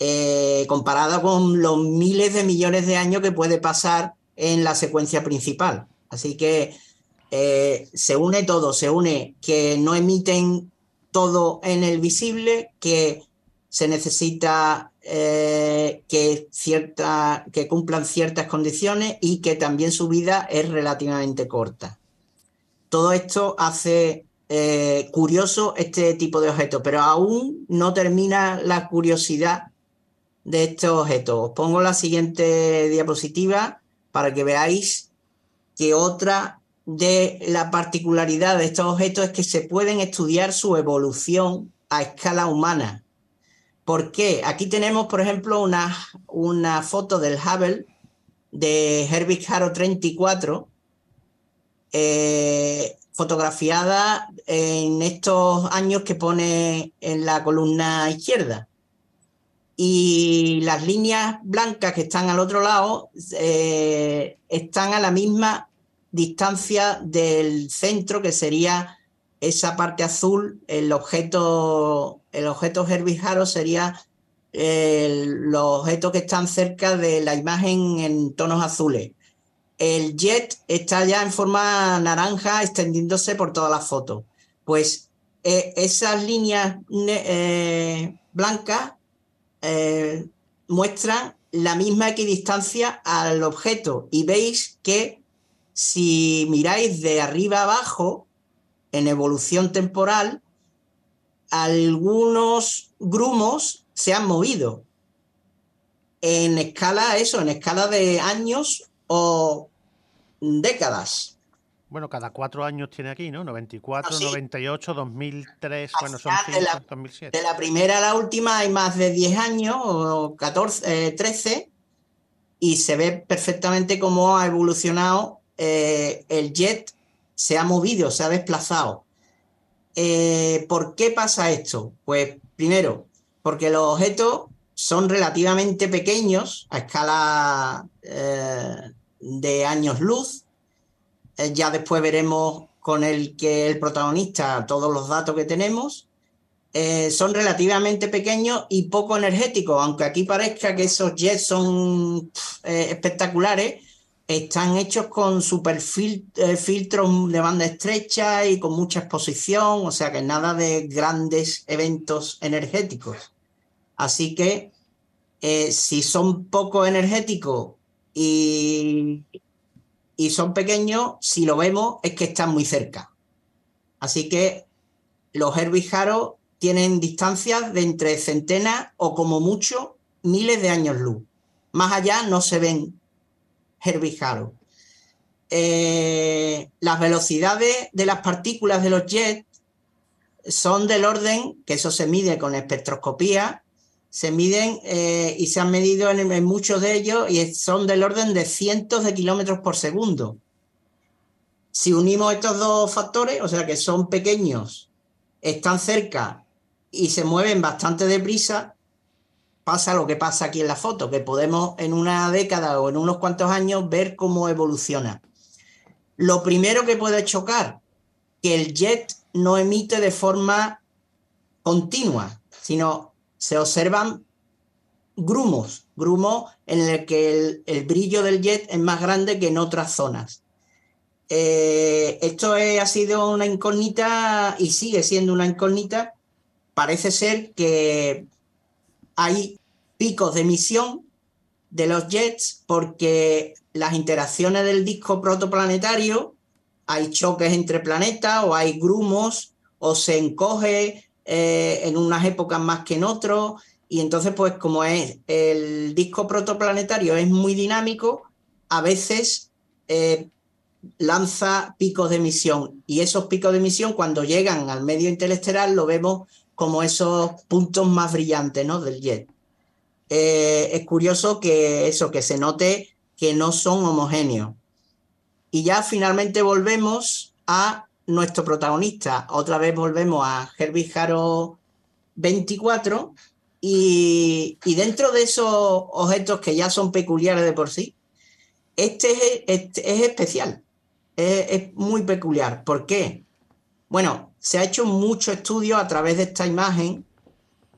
eh, comparado con los miles de millones de años que puede pasar en la secuencia principal. Así que eh, se une todo, se une que no emiten todo en el visible, que se necesita eh, que, cierta, que cumplan ciertas condiciones y que también su vida es relativamente corta. Todo esto hace eh, curioso este tipo de objetos, pero aún no termina la curiosidad de estos objetos. Os pongo la siguiente diapositiva para que veáis que otra de la particularidad de estos objetos es que se pueden estudiar su evolución a escala humana. ¿Por qué? Aquí tenemos, por ejemplo, una, una foto del Hubble de Herbig Haro treinta y cuatro, eh, fotografiada en estos años que pone en la columna izquierda. Y las líneas blancas que están al otro lado eh, están a la misma distancia del centro, que sería esa parte azul. El objeto, el objeto Herbig Haro sería eh, los objetos que están cerca de la imagen en tonos azules. El jet está ya en forma naranja extendiéndose por toda la foto. Pues eh, esas líneas eh, blancas eh, muestran la misma equidistancia al objeto, y veis que si miráis de arriba abajo en evolución temporal, algunos grumos se han movido en escala, eso, en escala de años o décadas. Bueno, cada cuatro años tiene aquí, ¿no? noventa y cuatro, Ah, sí. noventa y ocho, dos mil tres, bueno, son de cinco, la, dos mil siete. de la primera a la última hay más de diez años, o catorce, eh, trece, y se ve perfectamente cómo ha evolucionado. Eh, el jet se ha movido, se ha desplazado. Eh, ¿Por qué pasa esto? Pues primero, porque los objetos son relativamente pequeños a escala eh, de años luz. Eh, ya después veremos con el que el protagonista todos los datos que tenemos. Eh, son relativamente pequeños y poco energéticos, aunque aquí parezca que esos jets son pff, eh, espectaculares. Están hechos con super fil eh, filtros de banda estrecha y con mucha exposición, o sea que nada de grandes eventos energéticos. Así que eh, si son poco energéticos y, y son pequeños, si lo vemos es que están muy cerca. Así que los Herbig Haro tienen distancias de entre centenas o como mucho miles de años luz. Más allá no se ven Herbig Haro. Eh, las velocidades de las partículas de los jets son del orden, que eso se mide con espectroscopía, se miden eh, y se han medido en, en muchos de ellos, y son del orden de cientos de kilómetros por segundo. Si unimos estos dos factores, o sea que son pequeños, están cerca y se mueven bastante deprisa, pasa lo que pasa aquí en la foto, que podemos en una década o en unos cuantos años ver cómo evoluciona. Lo primero que puede chocar, que el jet no emite de forma continua, sino se observan grumos, grumos en el que el, el brillo del jet es más grande que en otras zonas. Eh, esto es, ha sido una incógnita y sigue siendo una incógnita. Parece ser que hay picos de emisión de los jets porque las interacciones del disco protoplanetario, hay choques entre planetas o hay grumos o se encoge eh, en unas épocas más que en otros, y entonces pues como es el disco protoplanetario es muy dinámico, a veces eh, lanza picos de emisión, y esos picos de emisión cuando llegan al medio interestelar lo vemos como esos puntos más brillantes, ¿no?, del jet. Eh, es curioso que eso, que se note que no son homogéneos. Y ya finalmente volvemos a nuestro protagonista. Otra vez volvemos a Herbig Haro veinticuatro, y, y dentro de esos objetos que ya son peculiares de por sí, este es, este es especial, es, es muy peculiar. ¿Por qué? Bueno, se ha hecho mucho estudio a través de esta imagen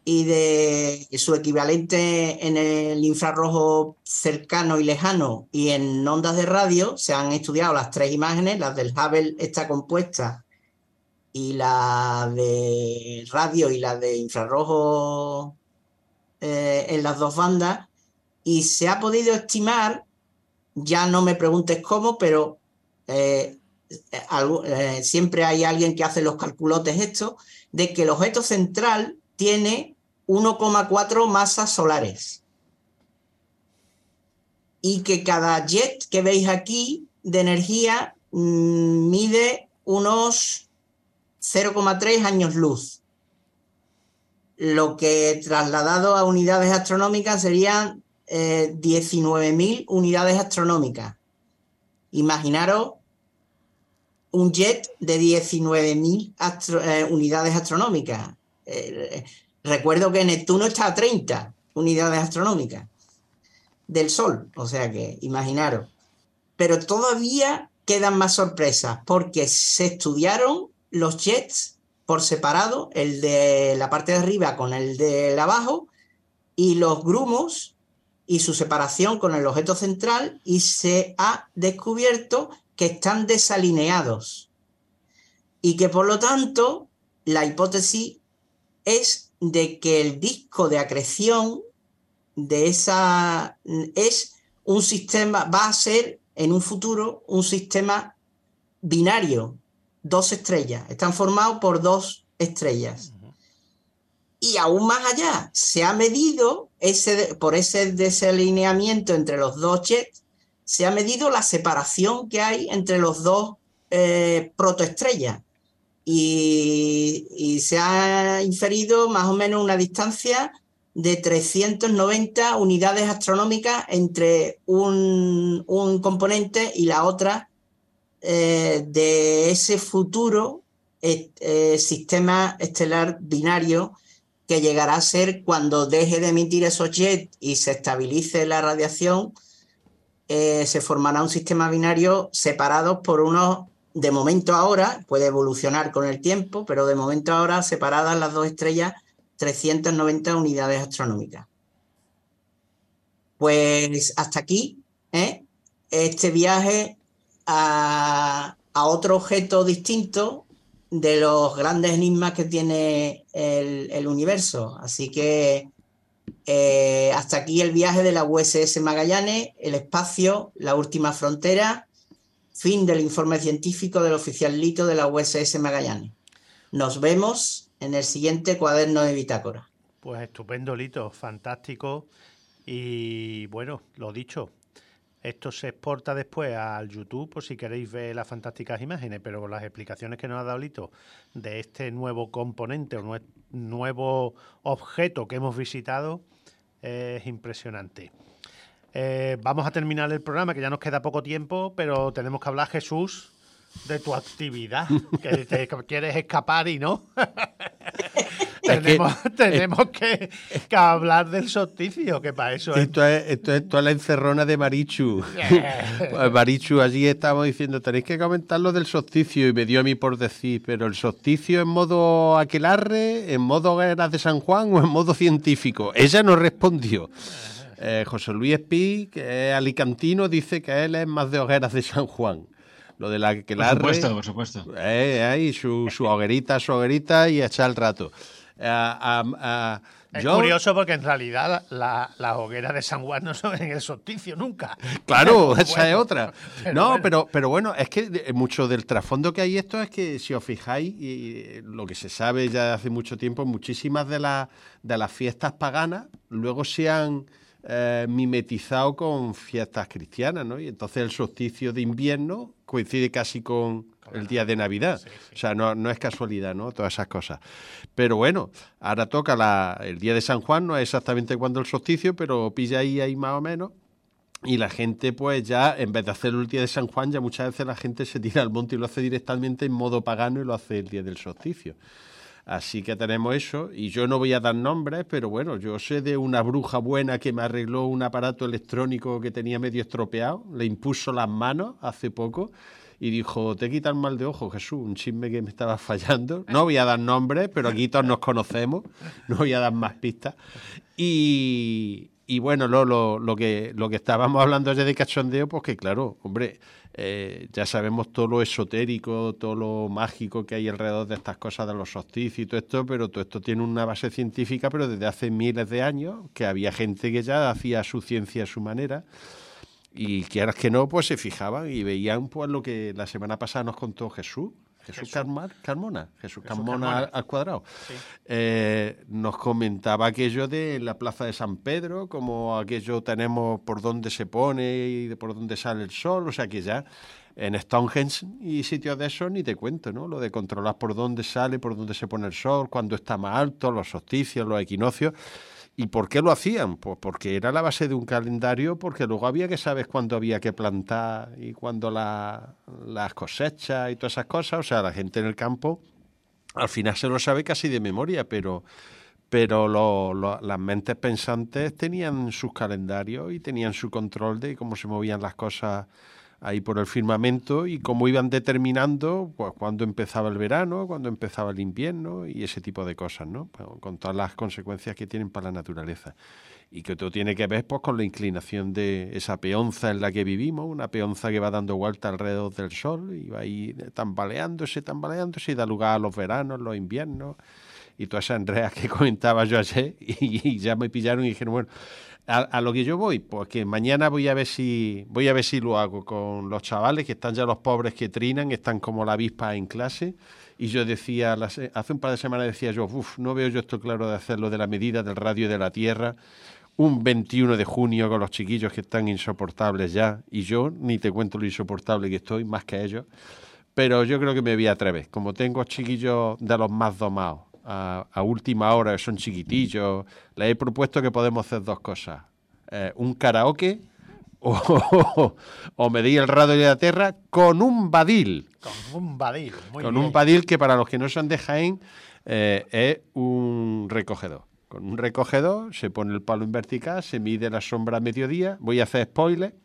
y de su equivalente en el infrarrojo cercano y lejano y en ondas de radio, se han estudiado las tres imágenes, las del Hubble está compuesta y la de radio y la de infrarrojo eh, en las dos bandas, y se ha podido estimar, ya no me preguntes cómo, pero eh, algo, eh, siempre hay alguien que hace los calculotes estos, de que el objeto central tiene uno coma cuatro masas solares y que cada jet que veis aquí de energía mmm, mide unos cero coma tres años luz, lo que trasladado a unidades astronómicas serían eh, diecinueve mil unidades astronómicas. Imaginaros un jet de diecinueve mil astro, eh, unidades astronómicas. Eh, recuerdo que Neptuno está a treinta unidades astronómicas del Sol, o sea que imaginaros. Pero todavía quedan más sorpresas porque se estudiaron los jets por separado, el de la parte de arriba con el de abajo, y los grumos y su separación con el objeto central, y se ha descubierto que están desalineados y que por lo tanto la hipótesis es de que el disco de acreción de esa es un sistema, va a ser en un futuro un sistema binario, dos estrellas, están formados por dos estrellas. Y aún más allá, se ha medido, ese, por ese desalineamiento entre los dos jets, se ha medido la separación que hay entre los dos eh, protoestrellas. Y, y se ha inferido más o menos una distancia de trescientas noventa unidades astronómicas entre un, un componente y la otra eh, de ese futuro eh, eh, sistema estelar binario que llegará a ser, cuando deje de emitir esos jets y se estabilice la radiación, eh, se formará un sistema binario separados por unos, de momento ahora, puede evolucionar con el tiempo, pero de momento ahora separadas las dos estrellas trescientas noventa unidades astronómicas. Pues hasta aquí, ¿eh? este viaje a, a otro objeto distinto de los grandes enigmas que tiene el, el universo. Así que eh, hasta aquí el viaje de la U S S Magallanes, el espacio, la última frontera, fin del informe científico del oficial Lito de la U S S Magallanes. Nos vemos en el siguiente cuaderno de bitácora. Pues estupendo, Lito, fantástico. Y bueno, lo dicho, esto se exporta después al YouTube por si queréis ver las fantásticas imágenes, pero las explicaciones que nos ha dado Lito de este nuevo componente o nue nuevo objeto que hemos visitado es impresionante. Eh, vamos a terminar el programa, que ya nos queda poco tiempo, pero tenemos que hablar, Jesús, de tu actividad, que te quieres escapar y no. tenemos que, tenemos que, que hablar del solsticio, que para eso es. Esto es, esto es toda la encerrona de Marichu. Pues Marichu, allí estamos diciendo, tenéis que comentar lo del solsticio, y me dio a mí por decir, pero el solsticio en modo aquelarre, en modo guerras de San Juan o en modo científico. Ella no respondió. Eh, José Luis Espí, que es alicantino, dice que él es más de hogueras de San Juan. Lo de la que la Por supuesto, por supuesto. Eh, ahí su, su hoguerita, su hoguerita y a echar el rato. Uh, uh, uh, es yo... curioso porque en realidad las la hogueras de San Juan no son en el solsticio nunca. Claro, pero esa bueno, es otra. Pero no, bueno. pero, pero bueno, es que mucho del trasfondo que hay esto es que, si os fijáis, y lo que se sabe ya hace mucho tiempo, muchísimas de, la, de las fiestas paganas luego se han eh, mimetizado con fiestas cristianas, ¿no? Y entonces el solsticio de invierno coincide casi con el día de Navidad. Sí, sí. O sea, no, no es casualidad, ¿no? Todas esas cosas. Pero bueno, ahora toca la, el día de San Juan, no es exactamente cuando el solsticio, pero pilla ahí, ahí más o menos. Y la gente, pues ya, en vez de hacerlo el día de San Juan, ya muchas veces la gente se tira al monte y lo hace directamente en modo pagano y lo hace el día del solsticio. Así que tenemos eso, y yo no voy a dar nombres, pero bueno, yo sé de una bruja buena que me arregló un aparato electrónico que tenía medio estropeado, le impuso las manos hace poco, y dijo, te quita el mal de ojo, Jesús, un chisme que me estaba fallando. No voy a dar nombres, pero aquí todos nos conocemos, no voy a dar más pistas. Y, y bueno, lo, lo, lo, que, lo que estábamos hablando ayer de cachondeo, pues que claro, hombre, eh, ya sabemos todo lo esotérico, todo lo mágico que hay alrededor de estas cosas de los solsticios y todo esto, pero todo esto tiene una base científica, pero desde hace miles de años, que había gente que ya hacía su ciencia a su manera, y quieras que no, pues se fijaban y veían pues lo que la semana pasada nos contó Jesús. Jesús, Jesús. Carmar, Carmona, Jesús, Jesús Carmona, Carmona. Al, al cuadrado. Sí. Eh, nos comentaba aquello de la plaza de San Pedro, como aquello tenemos por dónde se pone y por dónde sale el sol, o sea que ya en Stonehenge y sitios de esos ni te cuento, ¿no? Lo de controlar por dónde sale, por dónde se pone el sol, cuándo está más alto, los solsticios, los equinoccios. ¿Y por qué lo hacían? Pues porque era la base de un calendario, porque luego había que saber cuándo había que plantar y cuándo la, las cosechas y todas esas cosas. O sea, la gente en el campo al final se lo sabe casi de memoria, pero, pero lo, lo, las mentes pensantes tenían sus calendarios y tenían su control de cómo se movían las cosas ahí por el firmamento y cómo iban determinando pues cuándo empezaba el verano, cuándo empezaba el invierno y ese tipo de cosas, ¿no? Pues, con todas las consecuencias que tienen para la naturaleza. Y que todo tiene que ver pues con la inclinación de esa peonza en la que vivimos, una peonza que va dando vuelta alrededor del sol y va ahí tambaleándose, tambaleándose y da lugar a los veranos, los inviernos y todas esas enredas que comentaba yo ayer y, y ya me pillaron y dijeron, bueno, A, a lo que yo voy, pues que mañana voy a ver si voy a ver si lo hago con los chavales, que están ya los pobres que trinan, están como la avispa en clase, y yo decía, hace un par de semanas decía yo, uff, no veo yo esto claro de hacerlo de la medida del radio de la Tierra, un veintiuno de junio con los chiquillos que están insoportables ya, y yo ni te cuento lo insoportable que estoy, más que ellos, pero yo creo que me voy a atrever, como tengo chiquillos de los más domados, A, a última hora, que son chiquitillos, les he propuesto que podemos hacer dos cosas. Eh, un karaoke o, o, o medir el radio de la Tierra con un badil. Con un badil, muy Con bien. un badil que para los que no son de Jaén eh, es un recogedor. Con un recogedor se pone el palo en vertical, se mide la sombra a mediodía. Voy a hacer spoiler.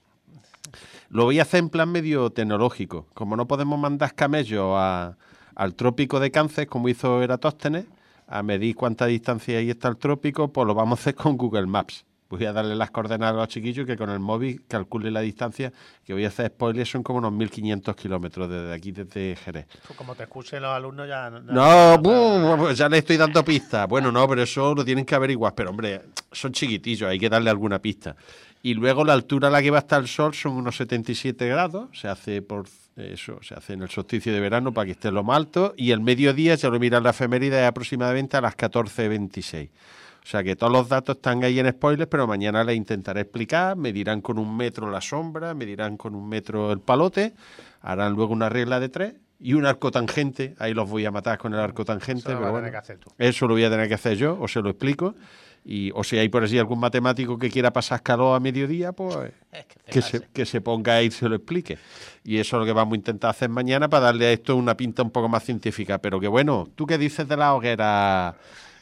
Lo voy a hacer en plan medio tecnológico. Como no podemos mandar camellos a... al trópico de Cáncer, como hizo Eratóstenes, a medir cuánta distancia ahí está el trópico, pues lo vamos a hacer con Google Maps. Voy a darle las coordenadas a los chiquillos que con el móvil calcule la distancia, que voy a hacer spoiler, son como unos mil quinientos kilómetros desde aquí, desde Jerez. Pues como te escuchen los alumnos ya... No, no, no, no, ya le estoy dando pistas. Bueno, no, pero eso lo tienen que averiguar. Pero, hombre, son chiquitillos, hay que darle alguna pista. Y luego la altura a la que va a estar el sol son unos setenta y siete grados, se hace por eso, se hace en el solsticio de verano para que esté lo más alto, y el mediodía, ya lo miran la efeméride, es aproximadamente a las catorce veintiséis. O sea que todos los datos están ahí en spoilers, pero mañana les intentaré explicar, medirán con un metro la sombra, medirán con un metro el palote, harán luego una regla de tres y un arco tangente, ahí los voy a matar con el arco tangente, eso lo, pero bueno, que hacer tú. Eso lo voy a tener que hacer yo, o se lo explico. Y, o si hay por allí algún matemático que quiera pasar calor a mediodía, pues es que, que, se, que se ponga ahí y se lo explique. Y eso es lo que vamos a intentar hacer mañana para darle a esto una pinta un poco más científica. Pero que bueno, ¿tú qué dices de la hoguera,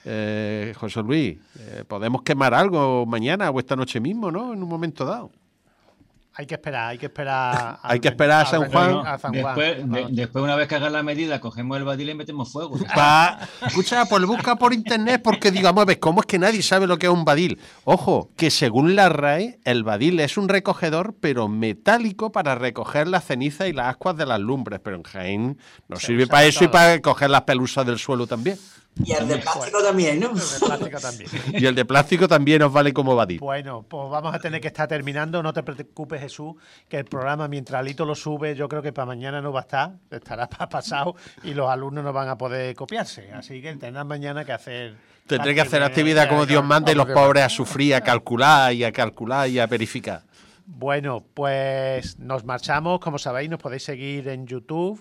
eh, José Luis? Eh, ¿Podemos quemar algo mañana o esta noche mismo, no? En un momento dado. Hay que esperar, hay que esperar. Hay que esperar a San Juan. A San Juan. Después, no. de, después, una vez que hagan la medida, cogemos el badil y metemos fuego. Pa, escucha, pues busca por internet porque digamos, a ver, ¿cómo es que nadie sabe lo que es un badil? Ojo, que según la R A E, el badil es un recogedor, pero metálico para recoger la ceniza y las ascuas de las lumbres. Pero en Jaén nos Se sirve para eso todo. Y para coger las pelusas del suelo también. Y el de plástico también, ¿no? El de plástico también. Y el de plástico también nos vale como badil. Bueno, pues vamos a tener que estar terminando. No te preocupes, Jesús, que el programa, mientras Lito lo sube, yo creo que para mañana no va a estar, estará para pasado y los alumnos no van a poder copiarse. Así que tendrán mañana que hacer... Tendré que hacer actividad como Dios manda y los pobres a sufrir, a calcular y a calcular y a verificar. Bueno, pues nos marchamos. Como sabéis, nos podéis seguir en YouTube,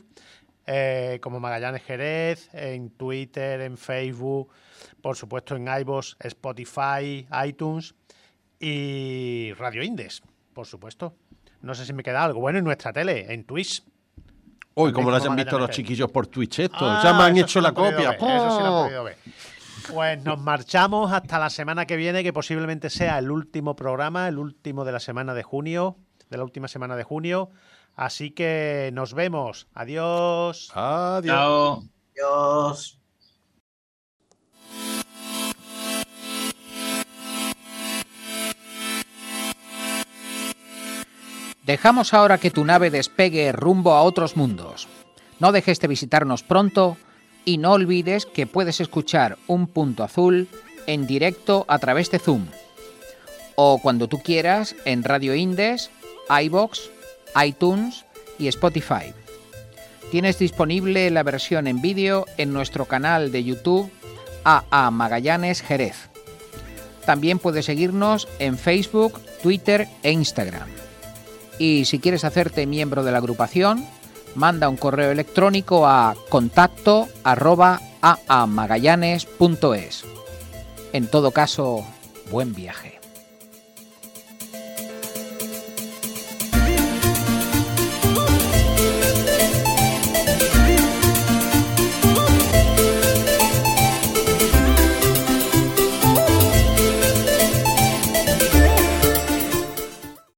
Eh, como Magallanes Jerez, en Twitter, en Facebook, por supuesto en iVoox, Spotify, iTunes y Radio Indes, por supuesto. No sé si me queda algo. Bueno, en nuestra tele, en Twitch. Uy, como lo hayan visto los chiquillos por Twitch esto. Ah, ya me han hecho la copia. Eso sí lo han podido ver. Pues nos marchamos hasta la semana que viene, que posiblemente sea el último programa, el último de la semana de junio, de la última semana de junio. Así que nos vemos. Adiós. Adiós. Chao. Adiós. Dejamos ahora que tu nave despegue rumbo a otros mundos. No dejes de visitarnos pronto y no olvides que puedes escuchar Un Punto Azul en directo a través de Zoom o cuando tú quieras en Radio Indes, iVoox, iTunes y Spotify. Tienes disponible la versión en vídeo en nuestro canal de YouTube A A Magallanes Jerez. También puedes seguirnos en Facebook, Twitter e Instagram. Y si quieres hacerte miembro de la agrupación, manda un correo electrónico a contacto arroba aamagallanes punto es. En todo caso, buen viaje.